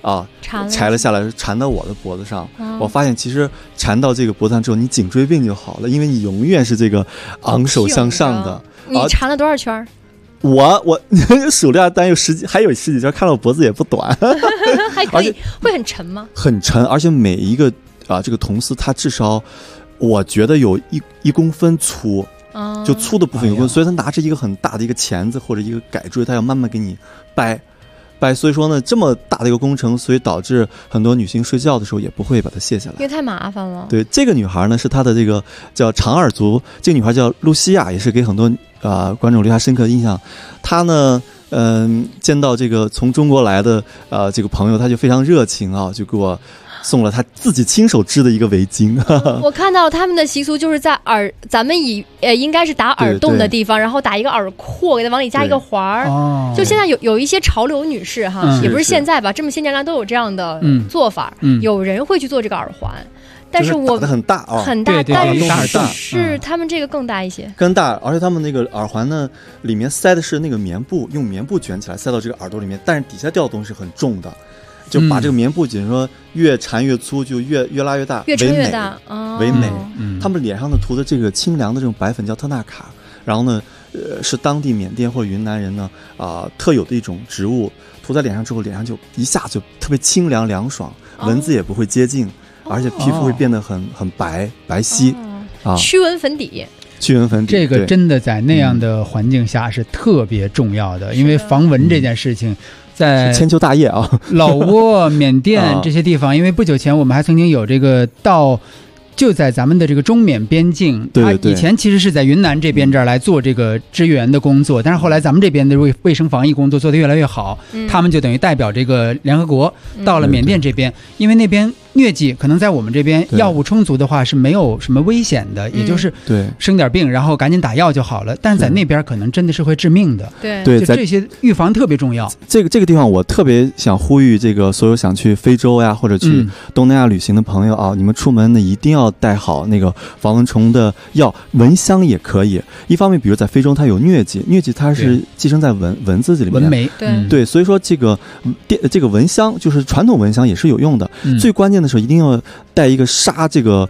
裁了下来，缠到我的脖子上。我发现其实缠到这个脖子上之后，你颈椎病就好了，因为你永远是这个昂首向上的。 你缠了多少圈？ 我数了单有还有十几圈，看到我脖子也不短， 还可以。会很沉吗？很沉，而且每一个这个铜丝它至少我觉得有1公分粗，就粗的部分有1公分，所以他拿着一个很大的一个钳子或者一个改锥，他要慢慢给你掰。所以说呢，这么大的一个工程，所以导致很多女性睡觉的时候也不会把它卸下来， 因为太麻烦了。 对，这个女孩呢是她的这个叫长耳族，这个女孩叫露西亚，也是给很多观众留下深刻的印象。她呢，见到这个从中国来的这个朋友，她就非常热情啊，就给我送了他自己亲手织的一个围巾。 我看到他们的习俗就是在咱们应该是打耳洞的地方，然后打一个耳廓，给它往里加一个环儿。就现在有一些潮流女士哈，也不是现在吧，这么些年来都有这样的做法。有人会去做这个耳环，但是我很大很大，但是他们这个更大一些， 更大，而且他们那个耳环呢，里面塞的是那个棉布，用棉布卷起来塞到这个耳朵里面，但是底下掉的东西很重的。就把这个棉布紧说越缠越粗，就越拉越大， 越撑越大， 为美。他们脸上的涂的这个清凉的这种白粉叫特纳卡，然后呢，是当地缅甸或者云南人呢特有的一种植物，涂在脸上之后，脸上就一下就特别清凉凉爽，蚊子也不会接近，而且皮肤会变得很白皙驱蚊粉底。 这个真的在那样的环境下是特别重要的，因为防蚊这件事情。在千秋大业啊， 老挝、缅甸这些地方，因为不久前我们还曾经有这个就在咱们的这个中缅边境，他以前其实是在云南这边这儿来做这个支援的工作，但是后来咱们这边的卫生防疫工作做得越来越好，他们就等于代表这个联合国到了缅甸这边，因为那边疟疾可能在我们这边药物充足的话是没有什么危险的，也就是生点病然后赶紧打药就好了，但是在那边可能真的是会致命的。 对， 就这些预防特别重要。 这个地方我特别想呼吁这个所有想去非洲呀或者去东南亚旅行的朋友啊，你们出门呢一定要带好那个防蚊虫的药，蚊香也可以。一方面比如在非洲它有疟疾它是寄生在蚊子这里面， 蚊媒。 对，所以说这个蚊香就是传统蚊香也是有用的，最关键的时候一定要带一个杀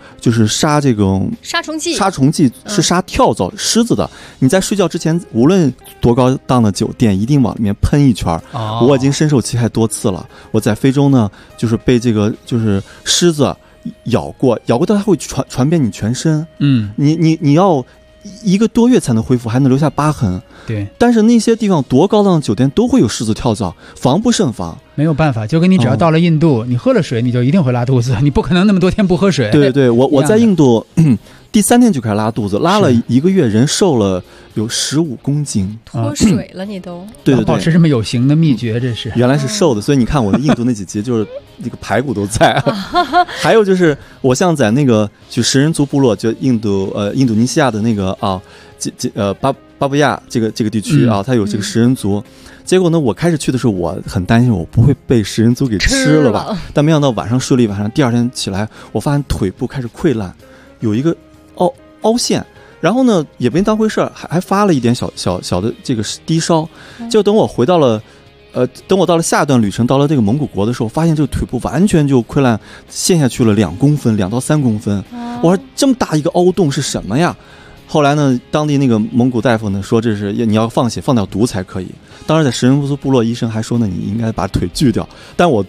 虫剂，是杀跳蚤虱子的。你在睡觉之前无论多高档的酒店一定往里面喷一圈。我已经深受其害多次了。我在非洲呢就是被这个就是虱子咬过，它会传遍你全身。你要1个多月才能恢复，还能留下疤痕。 对， 但是那些地方多高档的酒店都会有虱子跳蚤，防不胜防。 没有办法，就跟你只要到了印度，你喝了水你就一定会拉肚子，你不可能那么多天不喝水。 对，我在印度第3天就开始拉肚子，拉了1个月，人瘦了有15公斤， 脱水了你都。 对， 保持这么有型的秘诀，这是原来是瘦的，所以你看我的印度那几集就是那个排骨都在。还有就是我像在那个就食人族部落，就印度尼西亚的那个巴布亚这个地区它有这个食人族。结果呢，我开始去的时候，我很担心我不会被食人族给吃了吧？但没想到晚上睡了一晚上，第2天起来，我发现腿部开始溃烂，有一个凹陷，然后呢也没当回事儿，还发了一点小的这个低烧。就等我回到了到了下一段旅程，到了这个蒙古国的时候，发现这个腿部完全就溃烂，陷下去了2公分，2到3公分。我说这么大一个凹洞是什么呀？后来呢，当地那个蒙古大夫呢说这是你要放血放掉毒才可以。当时在食人族部落，医生还说呢你应该把腿锯掉，但我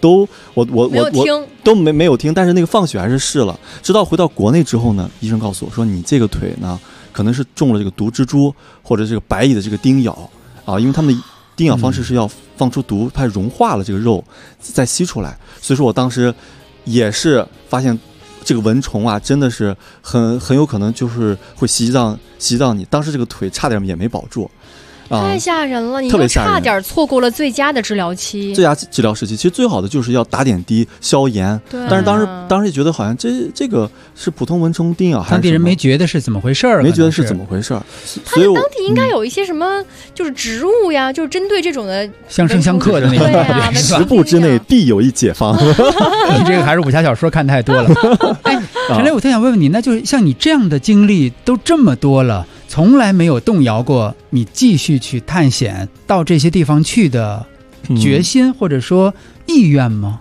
没有听，但是那个放血还是试了。直到回到国内之后呢，医生告诉我说你这个腿呢可能是中了这个毒蜘蛛或者这个白蚁的这个叮咬因为他们的叮咬方式是要放出毒，它融化了这个肉再吸出来。所以说我当时也是发现这个蚊虫真的是很有可能就是会袭击到你。当时这个腿差点也没保住， 太吓人了！你就差点错过了最佳的治疗期。 最佳治疗时期，其实最好的就是要打点滴消炎。但是当时觉得好像这个是普通蚊虫叮咬， 当地人没觉得是怎么回事儿， 没觉得是怎么回事儿。 他们当地应该有一些什么，就是植物呀，就是针对这种的相生相克的那种。 10步之内必有一解方。 你这个还是武侠小说看太多了。陈雷，我特想问问你，那就是像你这样的经历都这么多了，从来没有动摇过你继续去探险到这些地方去的决心或者说意愿吗？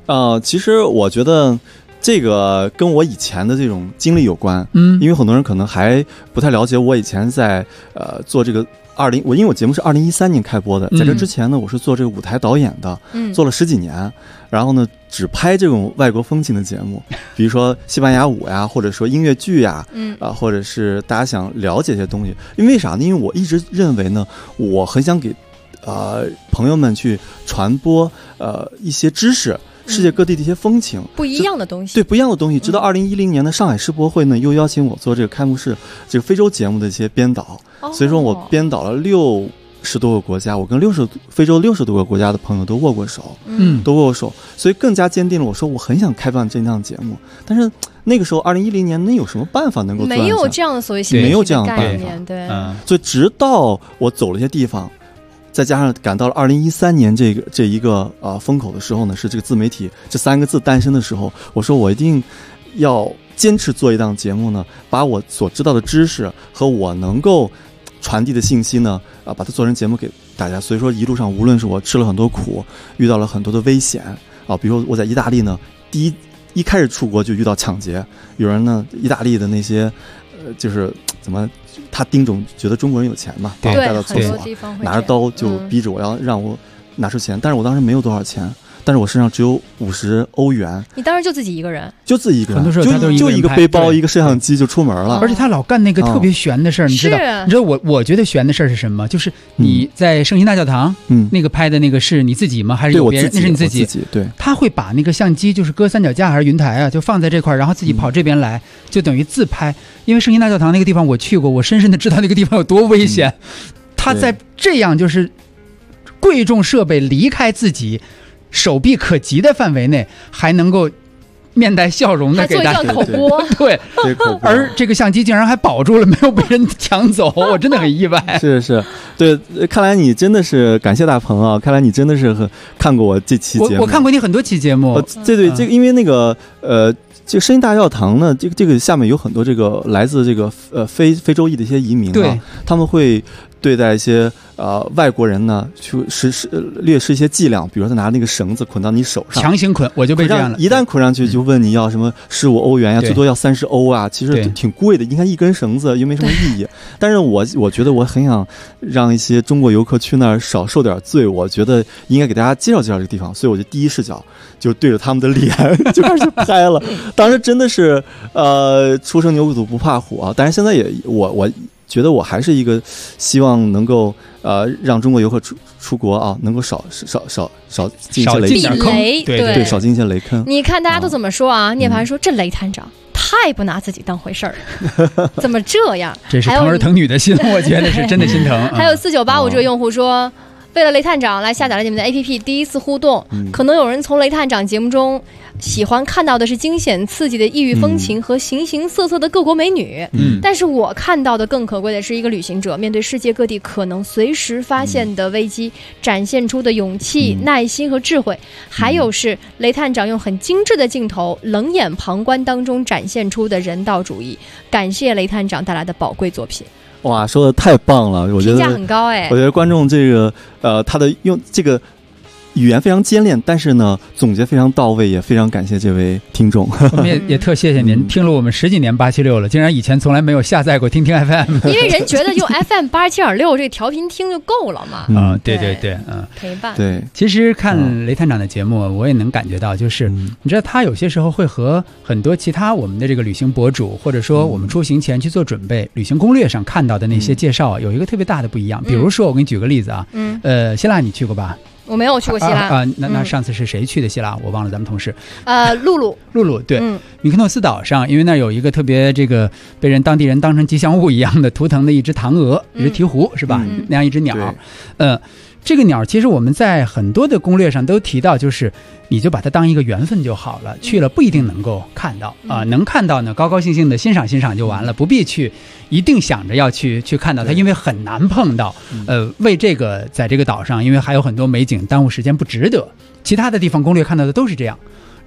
其实我觉得这个跟我以前的这种经历有关，因为很多人可能还不太了解我以前在做这个因为我节目是2013年开播的，在这之前呢，我是做这个舞台导演的，做了10几年，然后呢，只拍这种外国风情的节目，比如说西班牙舞呀，或者说音乐剧呀，或者是大家想了解这些东西，因为啥呢？因为我一直认为呢，我很想给朋友们去传播一些知识。世界各地的一些风情， 不一样的东西， 对，不一样的东西。直到2010年的上海世博会呢，又邀请我做这个开幕式这个非洲节目的一些编导，所以说我编导了60多个国家，我跟非洲60多个国家的朋友都握过手，都握过手，所以更加坚定了我说我很想开办这档节目。但是那个时候2010年，那有什么办法能够没有这样的所谓新没有这样的概念，对， 所以直到我走了一些地方。再加上赶到了2013年这一个风口的时候呢，是这个自媒体这3个字诞生的时候，我说我一定要坚持做一档节目呢，把我所知道的知识和我能够传递的信息呢，把它做成节目给大家。所以说一路上无论是我吃了很多苦，遇到了很多的危险比如我在意大利呢，一开始出国就遇到抢劫，有人呢意大利的那些就是怎么。他盯着觉得中国人有钱嘛，把我带到厕所，拿着刀就逼着我要让我拿出钱，但是我当时没有多少钱，但是我身上只有50欧元。你当时就自己一个人？ 就自己一个人， 很多时候他都就一个背包，一个摄像机就出门了。 而且他老干那个特别悬的事儿，你知道？你知道我觉得悬的事儿是什么？就是你在圣心大教堂，那个拍的那个是你自己吗？还是有别人？那是你自己。 对， 他会把那个相机就是搁三脚架还是云台就放在这块，然后自己跑这边来，就等于自拍。因为圣心大教堂那个地方我去过，我深深的知道那个地方有多危险。他在这样就是贵重设备离开自己手臂可及的范围内，还能够面带笑容的给大家口播， 对，而这个相机竟然还保住了，没有被人抢走，我真的很意外。 是，对，看来你真的是感谢大鹏啊！看来你真的是看过我这期节目， 我看过你很多期节目。 对，这个因为那个这个圣心大教堂呢，这个下面有很多这个来自这个非洲裔的一些移民啊，他们会对待一些外国人呢，去略施一些伎俩，比如说他拿那个绳子捆到你手上， 强行捆，我就被这样了。 一旦捆上去，就问你要什么15欧元呀，最多要30欧啊，其实挺贵的。你看一根绳子又没什么意义。但是我觉得我很想让一些中国游客去那儿少受点罪，我觉得应该给大家介绍介绍这个地方，所以我就第一视角就对着他们的脸就开始拍了。当时真的是初生牛犊不怕虎啊！但是现在也我觉得我还是一个希望能够让中国游客出国啊，能够少进一些雷坑，对，少进一些雷坑。 你看大家都怎么说啊？涅槃说这雷探长太不拿自己当回事儿了，怎么这样？ 这是疼儿疼女的心，我觉得是真的心疼。 还有4985这个用户说，为了雷探长来下载了你们的 APP， 第一次互动，可能有人从雷探长节目中喜欢看到的是惊险刺激的异域风情和形形色色的各国美女，但是我看到的更可贵的是一个旅行者面对世界各地可能随时发现的危机展现出的勇气、耐心和智慧，还有是雷探长用很精致的镜头冷眼旁观当中展现出的人道主义。感谢雷探长带来的宝贵作品。 哇，说的太棒了，我觉得评价很高哎。 我觉得观众这个他的用这个语言非常精炼，但是呢总结非常到位，也非常感谢这位听众。 我们也特谢谢您，听了我们10几年876了，竟然以前从来没有下载过听 FM。 因为人觉得用 FM 87.6这个调频听就够了嘛。 对， 陪伴。 对， 其实看雷探长的节目，我也能感觉到，就是你知道他有些时候会和很多其他我们的这个旅行博主，或者说我们出行前去做准备，旅行攻略上看到的那些介绍有一个特别大的不一样。比如说我给你举个例子啊，希腊你去过吧？ 我没有去过希腊那上次是谁去的希腊？我忘了，咱们同事露露对，米克诺斯岛上，因为那有一个特别这个被当地人当成吉祥物一样的图腾的一只唐鹅，一只鹈鹕是吧？那样一只鸟，这个鸟其实我们在很多的攻略上都提到，就是你就把它当一个缘分就好了，去了不一定能够看到能看到呢，高高兴兴的欣赏欣赏就完了，不必去一定想着要去看到它，因为很难碰到。为这个在这个岛上，因为还有很多美景，耽误时间不值得。其他的地方攻略看到的都是这样。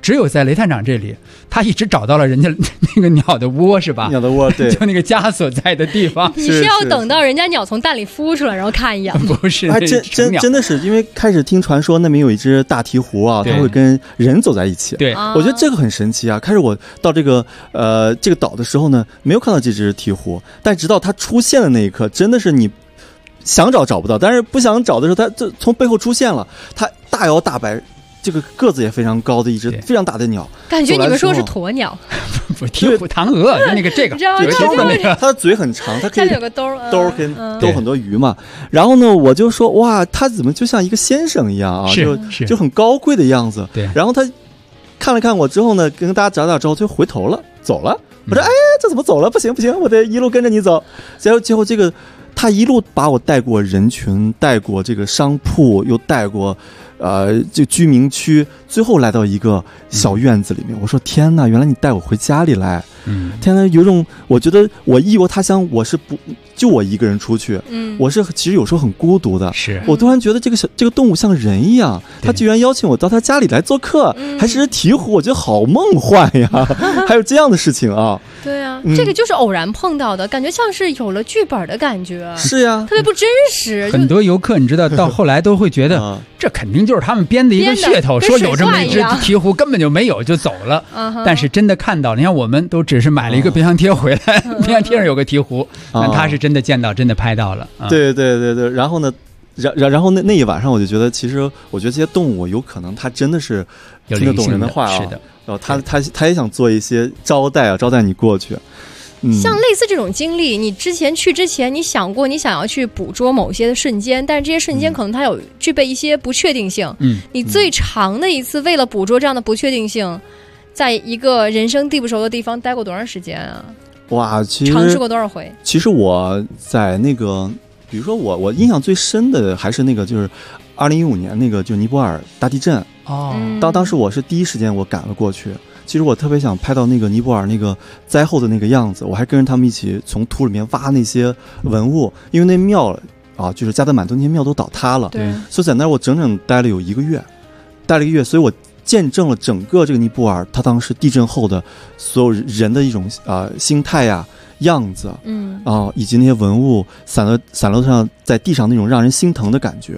只有在雷探长这里，他一直找到了人家那个鸟的窝，是吧？ 鸟的窝，对， 就那个家所在的地方。 你是要等到人家鸟从蛋里孵出来，然后看一眼吗？ 不是， 真的是因为开始听传说那边有一只大鹈鹕啊，它会跟人走在一起。 对， 我觉得这个很神奇啊。开始我到这个岛的时候呢，没有看到这只鹈鹕，但直到它出现的那一刻，真的是你想找不到，但是不想找的时候，它就从背后出现了。它大摇大摆，这个个子也非常高的一只非常大的鸟。 感觉你们说的是鸵鸟， 不，鹈鹕、唐鹅，那个这个， 它的嘴很长，它可以有个兜可以兜很多鱼嘛。然后呢，我就说哇，它怎么就像一个先生一样啊，就很高贵的样子。 对。 然后他看了看我之后呢，跟大家打招呼，就回头了，走了。我说哎，这怎么走了？不行，我得一路跟着你走。然后最后这个。他一路把我带过人群，带过这个商铺，又带过这居民区，最后来到一个小院子里面。我说天哪，原来你带我回家里来。天哪，有种我觉得我异国他乡，我是不就我一个人出去，我是其实有时候很孤独的。 是我突然觉得这个动物像人一样，他居然邀请我到他家里来做客，还是鹈鹕，我觉得好梦幻呀！还有这样的事情啊？ 对啊，这个就是偶然碰到的，感觉像是有了剧本的感觉。 是呀， 特别不真实。 很多游客你知道，到后来都会觉得这肯定就是他们编的一个噱头，说有这么一只鹈鹕，根本就没有就走了。但是真的看到，你看我们都只是买了一个冰箱贴回来，冰箱贴上有个鹈鹕，但他是真的见到，真的拍到了。 对。然后呢，然后那一晚上我就觉得，其实我觉得这些动物有可能它真的是听得懂人的话啊。 是的。 然后他也想做一些招待你过去。 像类似这种经历，你去之前，你想过你想要去捕捉某些的瞬间，但是这些瞬间可能它有具备一些不确定性。你最长的一次为了捕捉这样的不确定性，在一个人生地不熟的地方待过多长时间啊？ 哇，其实尝试过多少回？ 其实我在那个，比如说我印象最深的还是那个，就是2015年那个就尼泊尔大地震。当时我是第一时间我赶了过去。其实我特别想拍到那个尼泊尔那个灾后的那个样子，我还跟着他们一起从土里面挖那些文物，因为那庙啊，就是加德满都那些庙都倒塌了， 对， 所以在那儿我整整待了有1个月，所以我见证了整个这个尼泊尔它当时地震后的所有人的一种心态呀、样子，以及那些文物散落上在地上那种让人心疼的感觉，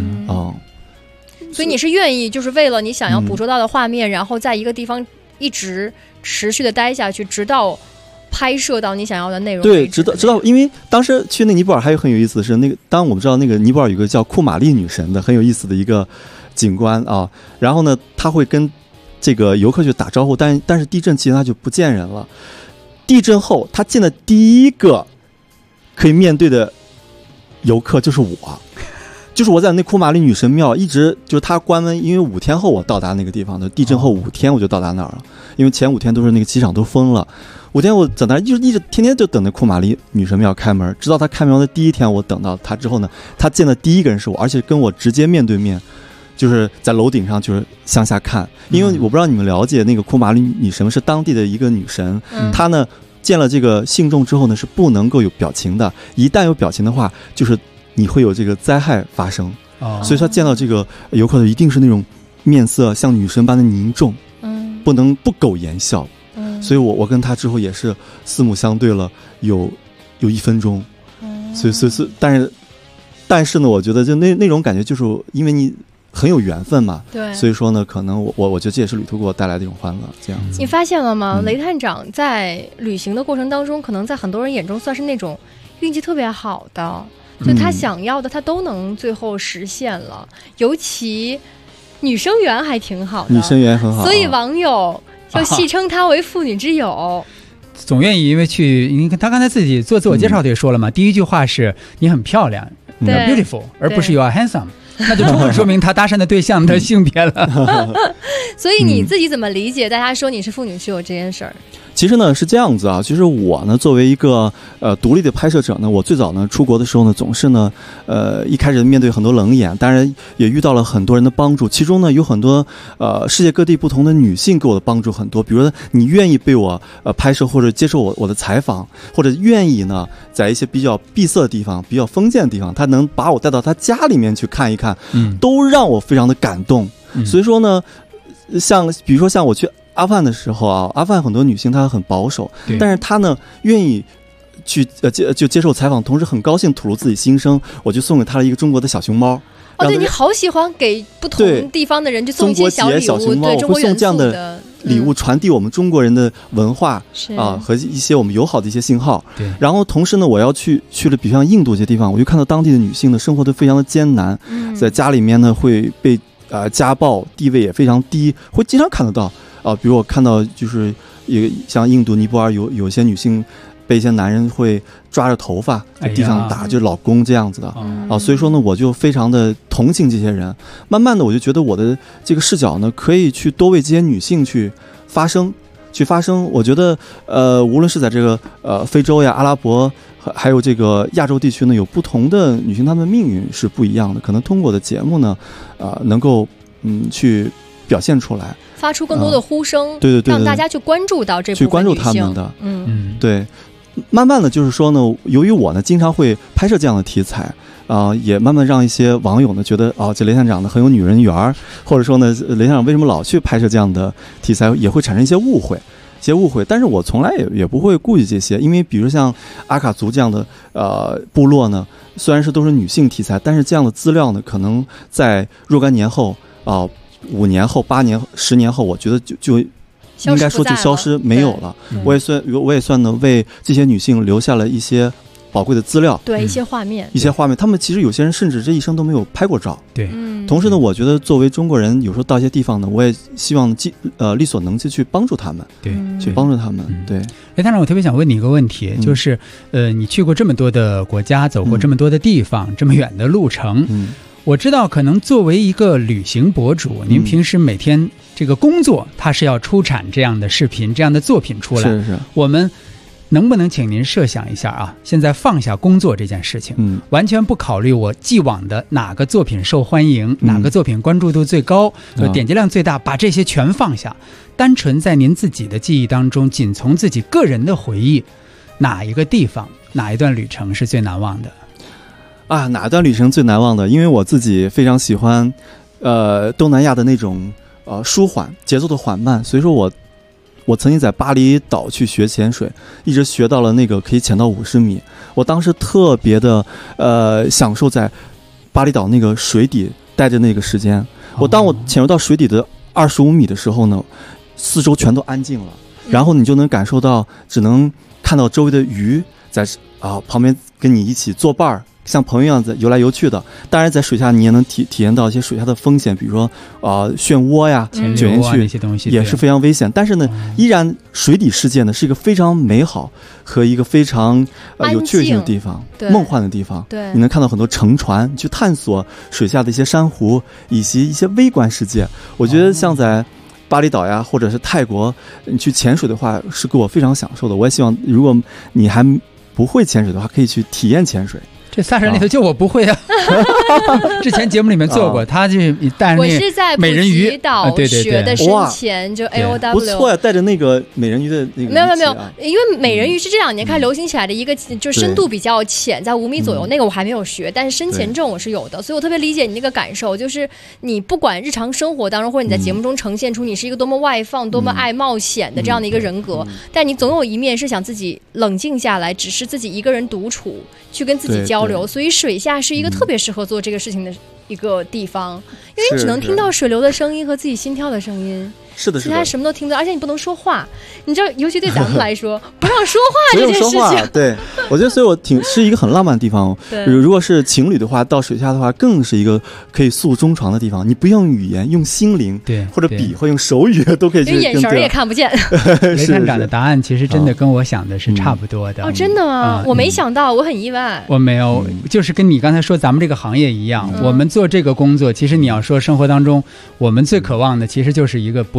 所以你是愿意就是为了你想要捕捉到的画面，然后在一个地方一直持续的待下去，直到拍摄到你想要的内容。 对，直到，因为当时去那尼泊尔还有很有意思的是，那个当我们知道那个尼泊尔有个叫库玛丽女神的很有意思的一个景观啊，然后呢，他会跟这个游客去打招呼，但是地震期间他就不见人了。地震后，他见的第一个可以面对的游客就是我。就是我在那库玛丽女神庙一直就是它关门，因为5天后我到达那个地方的，地震后5天我就到达那儿了，因为前5天都是那个机场都封了，5天我在那儿一直天天就等那库玛丽女神庙开门，直到她开门的第一天我等到她之后呢，她见的第一个人是我，而且跟我直接面对面，就是在楼顶上就是向下看，因为我不知道你们了解那个库玛丽女神是当地的一个女神，她呢见了这个信众之后呢是不能够有表情的，一旦有表情的话就是你会有这个灾害发生，所以说见到这个游客的一定是那种面色像女神般的凝重，不能不苟言笑，所以我跟他之后也是四目相对了有1分钟，所以但是呢，我觉得就那种感觉，就是因为你很有缘分嘛， 对， 所以说呢，可能我觉得这也是旅途给我带来的一种欢乐。这样子， 你发现了吗？雷探长在旅行的过程当中，可能在很多人眼中算是那种运气特别好的。就他想要的他都能最后实现了，尤其女生缘还挺好的， 女生缘很好， 所以网友就戏称他为妇女之友。 总愿意因为去，他刚才自己做自我介绍的也说了嘛，第一句话是你很漂亮，你 beautiful， 而不是 you are handsome， 那就充分说明他搭讪的对象的性别了。 所以你自己怎么理解大家说你是妇女之友这件事儿？ 其实呢是这样子啊，其实我呢作为一个独立的拍摄者呢，我最早呢出国的时候呢，总是呢一开始面对很多冷眼，当然也遇到了很多人的帮助，其中呢有很多世界各地不同的女性给我的帮助很多，比如说你愿意被我拍摄或者接受我的采访，或者愿意呢在一些比较闭塞的地方、比较封建的地方，他能把我带到他家里面去看一看，都让我非常的感动。所以说呢， 比如说像我去阿富汗的时候啊，阿富汗很多女性她很保守，但是她呢愿意去就接受采访，同时很高兴吐露自己心声，我就送给她了一个中国的小熊猫。 哦，对，你好喜欢给不同地方的人就送一些小礼物， 小熊猫， 对，中国我会送这样的礼物，传递我们中国人的文化啊和一些我们友好的一些信号。 对， 然后同时呢，我要去了，比如像印度这些地方，我就看到当地的女性的生活都非常的艰难，在家里面呢会被家暴，地位也非常低，会经常看得到比如我看到就是像印度、尼泊尔有些女性被一些男人会抓着头发在地上打，就是老公这样子的所以说呢，我就非常的同情这些人。慢慢的，我就觉得我的这个视角呢，可以去多为这些女性去发声。我觉得无论是在这个非洲呀、阿拉伯，还有这个亚洲地区呢，有不同的女性，她们的命运是不一样的。可能通过我的节目呢，能够去表现出来， 发出更多的呼声， 对， 让大家去关注到这部分女性， 去关注他们的，对。慢慢的就是说呢，由于我呢经常会拍摄这样的题材也慢慢让一些网友呢觉得这雷探长呢很有女人缘，或者说呢雷探长为什么老去拍摄这样的题材，也会产生一些误会。但是我从来也不会顾忌这些，因为比如像阿卡族这样的部落呢，虽然是都是女性题材，但是这样的资料呢，可能在若干年后5年后、8年、10年后，我觉得就应该说就消失没有了。我也算呢为这些女性留下了一些宝贵的资料， 对，一些画面， 他们其实有些人甚至这一生都没有拍过照。 对， 同时呢，我觉得作为中国人，有时候到一些地方呢，我也希望力所能及去帮助他们， 对， 去帮助他们。对， 雷探长，我特别想问你一个问题，就是你去过这么多的国家，走过这么多的地方，这么远的路程，我知道可能作为一个旅行博主，您平时每天这个工作，它是要出产这样的视频、这样的作品出来。 是。 我们能不能请您设想一下现在放下工作这件事情，完全不考虑我既往的哪个作品受欢迎，哪个作品关注度最高，点击量最大，把这些全放下，单纯在您自己的记忆当中，仅从自己个人的回忆，哪一个地方、哪一段旅程是最难忘的？ 哪段旅程最难忘的？因为我自己非常喜欢东南亚的那种舒缓节奏的缓慢，所以说我曾经在巴厘岛去学潜水，一直学到了那个可以潜到50米。我当时特别的享受在巴厘岛那个水底待着那个时间。当我潜入到水底的25米的时候呢，四周全都安静了，然后你就能感受到，只能看到周围的鱼在旁边跟你一起作伴儿，像朋友一样在游来游去的。当然在水下你也能体验到一些水下的风险，比如说漩涡呀、卷进去那些东西也是非常危险。但是呢，依然水底世界呢是一个非常美好和一个非常有趣味性的地方，梦幻的地方。 对， 你能看到很多乘船去探索水下的一些珊瑚以及一些微观世界。我觉得像在巴厘岛呀，或者是泰国，你去潜水的话是给我非常享受的。我也希望如果你还不会潜水的话，可以去体验潜水。 这仨人里头就我不会之前节目里面做过，他就带着我是在美人鱼岛学的深潜，就 AOW 不错呀，带着那个美人鱼的那个没有，因为美人鱼是这2年开始流行起来的一个，就是深度比较浅，在5米左右，那个我还没有学，但是深潜这种我是有的，所以我特别理解你那个感受，就是你不管日常生活当中，或者你在节目中呈现出你是一个多么外放、多么爱冒险的这样的一个人格，但你总有一面是想自己冷静下来，只是自己一个人独处，去跟自己交流，所以水下是一个特别适合做这个事情的一个地方，因为你只能听到水流的声音和自己心跳的声音。 是的， 其他什么都听不到，而且你不能说话。你知道，尤其对咱们来说，不让说话这件事情。 对，我觉得，所以我是一个很浪漫的地方。如果是情侣的话，到水下的话，更是一个可以诉衷肠的地方。你不用语言，用心灵， 对， 或者笔，或用手语都可以去。 因为眼神也看不见。 雷探长的答案其实真的跟我想的是差不多的。 真的吗？我没想到，我很意外。 我没有，就是跟你刚才说咱们这个行业一样，我们做这个工作，其实你要说生活当中，我们最渴望的其实就是一个不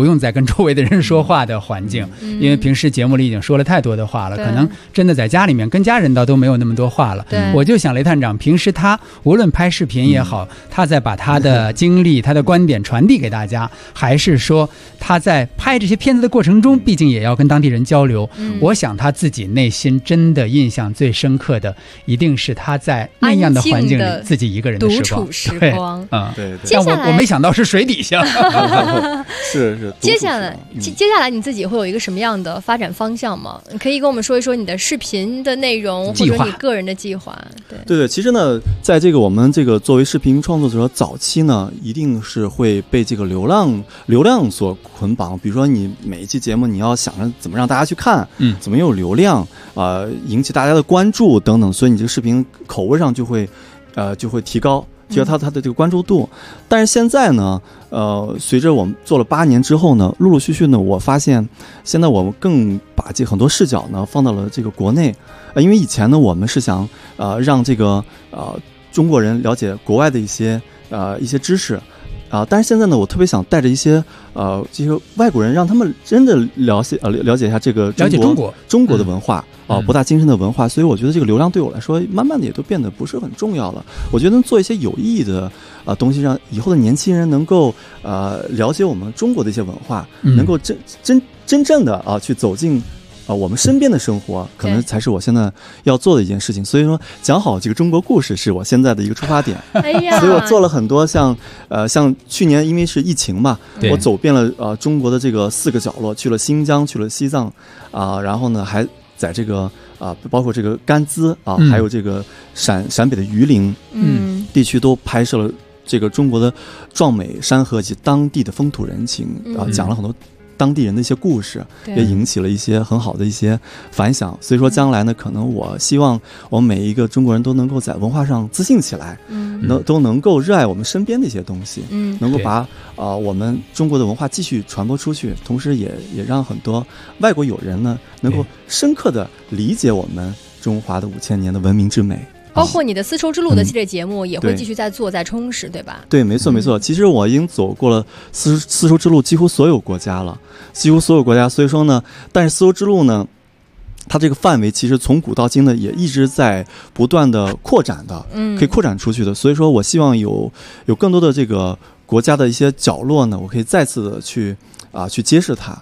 不用再跟周围的人说话的环境，因为平时节目里已经说了太多的话了，可能真的在家里面跟家人倒都没有那么多话了。我就想雷探长平时他无论拍视频也好，他在把他的经历他的观点传递给大家，还是说他在拍这些片子的过程中毕竟也要跟当地人交流，我想他自己内心真的印象最深刻的一定是他在那样的环境里自己一个人的时光， 对， 但我没想到是水底下是接下来你自己会有一个什么样的发展方向吗？你可以跟我们说一说你的视频的内容或者你个人的计划。 对，其实呢，在这个我们这个作为视频创作者早期呢，一定是会被这个流量所捆绑。比如说你每一期节目你要想着怎么让大家去看，怎么有流量引起大家的关注等等，所以你这个视频口味上就会提高它的这个关注度。但是现在呢，随着我们做了8年之后呢，陆陆续续呢，我发现现在我们更把这很多视角呢放到了这个国内，因为以前呢我们是想让这个中国人了解国外的一些知识但是现在呢，我特别想带着一些这个外国人，让他们真的了解一下这个中国的文化博大精深的文化。所以我觉得这个流量对我来说，慢慢的也都变得不是很重要了。我觉得做一些有意义的东西，让以后的年轻人能够了解我们中国的一些文化，能够真正的去走进我们身边的生活，可能才是我现在要做的一件事情。所以说，讲好这个中国故事是我现在的一个出发点。所以我做了很多像去年因为是疫情嘛，我走遍了中国的这个4个角落，去了新疆，去了西藏然后呢还在这个包括这个甘孜还有这个陕北的榆林地区都拍摄了这个中国的壮美山河及当地的风土人情讲了很多当地人的一些故事，也引起了一些很好的一些反响。所以说将来呢，可能我希望我们每一个中国人都能够在文化上自信起来，都能够热爱我们身边的一些东西，能够把我们中国的文化继续传播出去，同时也让很多外国友人呢能够深刻的理解我们中华的5000年的文明之美。 包括你的丝绸之路的系列节目也会继续在做，在充实，对吧？ 对，没错。其实我已经走过了丝绸之路几乎所有国家了，所以说呢，但是丝绸之路呢，它这个范围其实从古到今呢也一直在不断的扩展的，可以扩展出去的。所以说我希望有更多的这个国家的一些角落呢，我可以再次的去揭示它，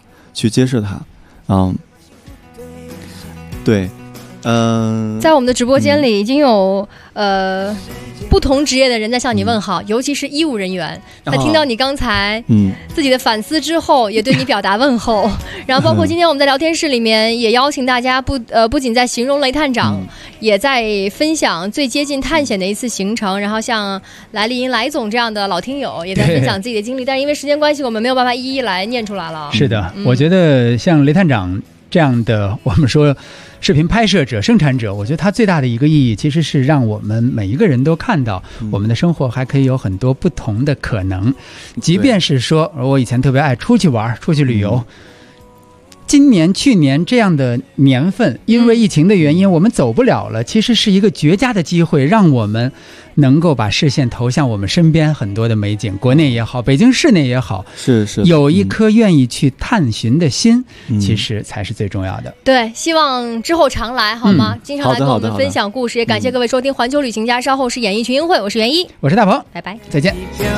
对。 在我们的直播间里已经有不同职业的人在向你问好，尤其是医务人员，在听到你刚才自己的反思之后，也对你表达问候。然后包括今天我们在聊天室里面也邀请大家不仅在形容雷探长，也在分享最接近探险的一次行程。然后像来丽英来总这样的老听友也在分享自己的经历，但是因为时间关系，我们没有办法一一来念出来了。 是的，我觉得像雷探长这样的我们说视频拍摄者生产者，我觉得它最大的一个意义其实是让我们每一个人都看到我们的生活还可以有很多不同的可能，即便是说我以前特别爱出去玩出去旅游，今年去年这样的年份因为疫情的原因我们走不了了，其实是一个绝佳的机会，让我们能够把视线投向我们身边很多的美景，国内也好，北京市内也好， 是有一颗愿意去探寻的心，其实才是最重要的。 对，希望之后常来好吗？经常来跟我们分享故事，也感谢各位收听环球旅行家，稍后是演艺群英会，我是袁一， 我是大鹏， 拜拜， 再见。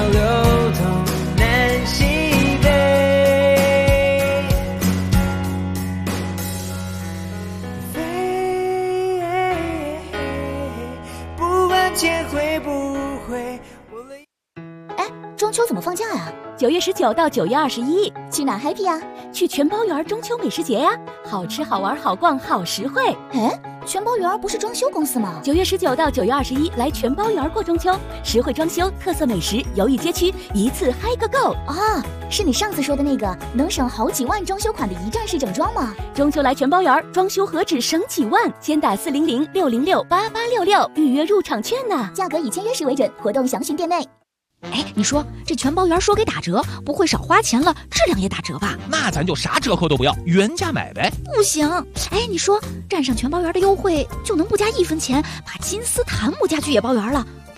中秋怎么放假呀？9月19到9月21， 去哪 happy 呀？ 去全包园中秋美食节呀！好吃好玩好逛好实惠。 全包园不是装修公司吗 ？9月19到9月21，来全包园过中秋，实惠装修，特色美食，游艺街区，一次嗨个够是你上次说的那个能省好几万装修款的一站式整装吗？ 中秋来全包园，装修何止省几万，先打400-606-8866预约入场券呢， 价格以签约时为准，活动详询店内。 你说这全包园说给打折，不会少花钱了，质量也打折吧？ 那咱就啥折扣都不要，原价买呗。 不行，你说站上全包园的优惠，就能不加1分钱把金丝檀木家具也包圆了，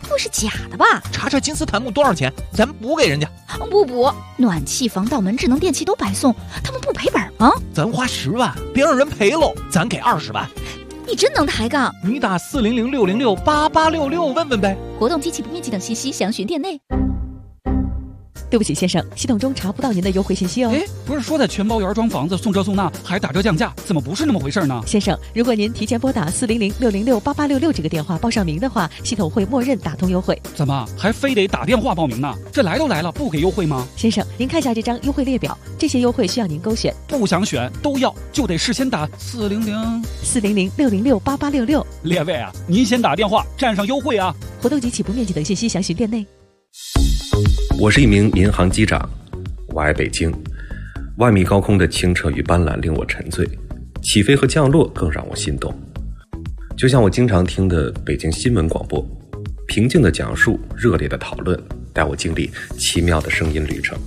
不会是假的吧？ 查查金斯坦姆多少钱，咱补给人家。 不，暖气、防盗门、智能电器都白送，他们不赔本吗？ 咱花10万，别让人赔喽，咱给20万。 你真能抬杠！ 你打400-606-8866问问呗。 活动及起步面积等信息详询店内。 对不起，先生，系统中查不到您的优惠信息哦。 不是说在全包园装房子送这送那还打折降价，怎么不是那么回事呢？ 先生，如果您提前拨打400-606-8866这个电话报上名的话，系统会默认打通优惠。 怎么还非得打电话报名呢？这来都来了，不给优惠吗？ 先生，您看下这张优惠列表，这些优惠需要您勾选。 不想选都要，就得事先打 400-606-8866。 列位啊，您先打电话占上优惠啊！ 活动及起步面积等信息详询店内。 我是一名民航机长，我爱北京。万米高空的清澈与斑斓令我沉醉，起飞和降落更让我心动。就像我经常听的北京新闻广播，平静的讲述，热烈的讨论，带我经历奇妙的声音旅程。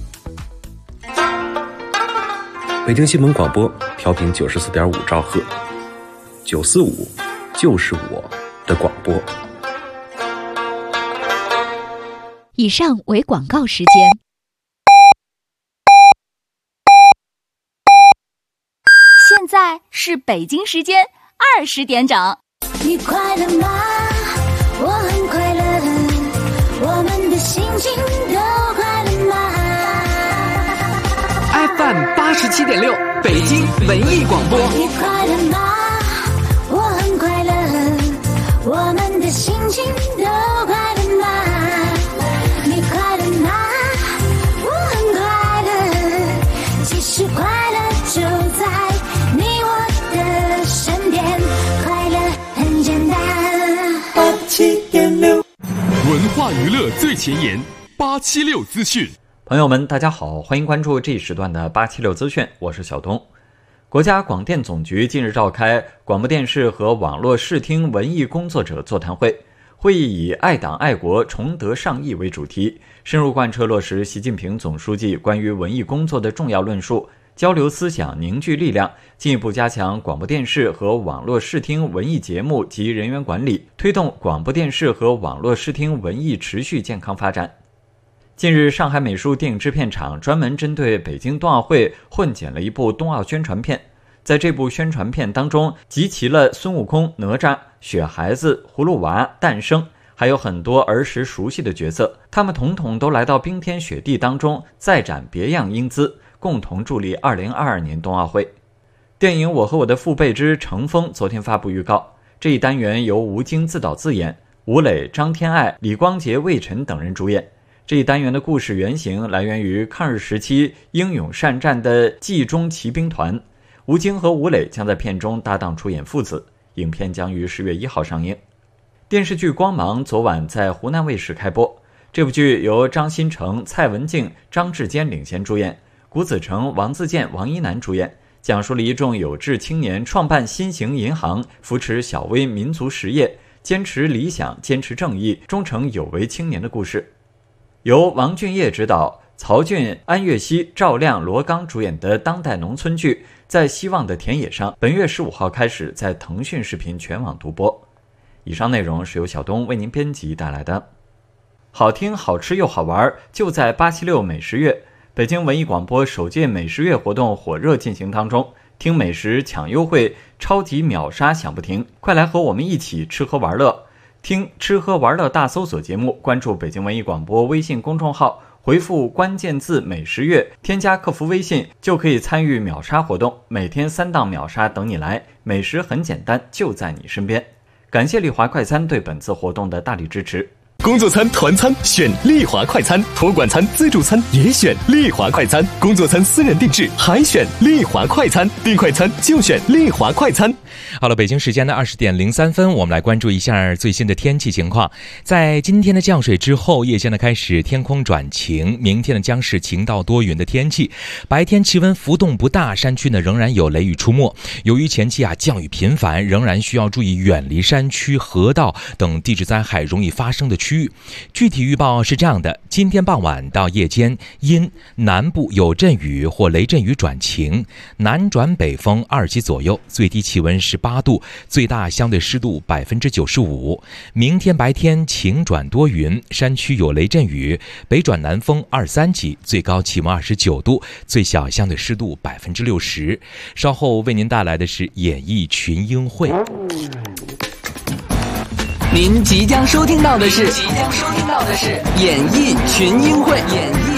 北京新闻广播调频94.5兆赫，945就是我的广播。 以上为广告时间。 现在是北京时间20点整。 你快乐吗？我很快乐，我们的心情都快乐吗 ？FM 87.6，北京文艺广播。 你快乐吗？我很快乐，我们的心情都快乐吗？你快乐吗？我很快乐，其实快乐就在你我的身边，快乐很简单。87.6， 文化娱乐最前沿，876资讯。 朋友们，大家好，欢迎关注这一时段的876资讯，我是小东。国家广电总局近日召开广播电视和网络视听文艺工作者座谈会，会议以爱党爱国崇德尚义为主题，深入贯彻落实习近平总书记关于文艺工作的重要论述，交流思想，凝聚力量，进一步加强广播电视和网络视听文艺节目及人员管理，推动广播电视和网络视听文艺持续健康发展。近日，上海美术电影制片厂专门针对北京冬奥会混剪了一部冬奥宣传片。在这部宣传片当中，集齐了孙悟空、哪吒、雪孩子、葫芦娃、诞生，还有很多儿时熟悉的角色，他们统统都来到冰天雪地当中，再展别样英姿，共同助力2022年冬奥会。电影《我和我的父辈之乘风》昨天发布预告，这一单元由吴京自导自演，吴磊、张天爱、李光洁、魏晨等人主演。这一单元的故事原型来源于抗日时期英勇善战的冀中骑兵团，吴京和吴磊将在片中搭档出演父子，影片将于10月1号上映。电视剧《光芒》昨晚在湖南卫视开播，这部剧由张新成、蔡文静、张志坚领衔主演，谷子成、王自健、王一楠主演，讲述了一众有志青年创办新型银行，扶持小微民族实业，坚持理想，坚持正义，忠诚有为青年的故事。由王俊业执导，曹骏、安岳熙、赵亮、罗刚主演的当代农村剧《在希望的田野上》，本月15号开始在腾讯视频全网独播。以上内容是由小东为您编辑带来的。好听、好吃又好玩，就在876美食月。北京文艺广播首届美食月活动火热进行当中，听美食抢优惠，超级秒杀响不停，快来和我们一起吃喝玩乐。听吃喝玩乐大搜索节目，关注北京文艺广播微信公众号，回复关键字美食月，添加客服微信就可以参与秒杀活动，每天3档秒杀等你来，美食很简单，就在你身边。感谢丽华快餐对本次活动的大力支持。 工作餐、团餐选丽华快餐，托管餐、自助餐也选丽华快餐，工作餐私人定制还选丽华快餐，订快餐就选丽华快餐。 好了，北京时间的20点03分，我们来关注一下最新的天气情况。在今天的降水之后，夜间的开始天空转晴，明天呢将是晴到多云的天气，白天气温浮动不大，山区呢仍然有雷雨出没。由于前期降雨频繁，仍然需要注意远离山区、河道等地质灾害容易发生的区区域。具体预报是这样的：今天傍晚到夜间，阴，南部有阵雨或雷阵雨转晴，南转北风2级左右，最低气温18度，最大相对湿度95%。明天白天晴转多云，山区有雷阵雨，北转南风2、3级，最高气温29度，最小相对湿度60%。稍后为您带来的是演艺群英会。 您即将收听到的是演艺群英会。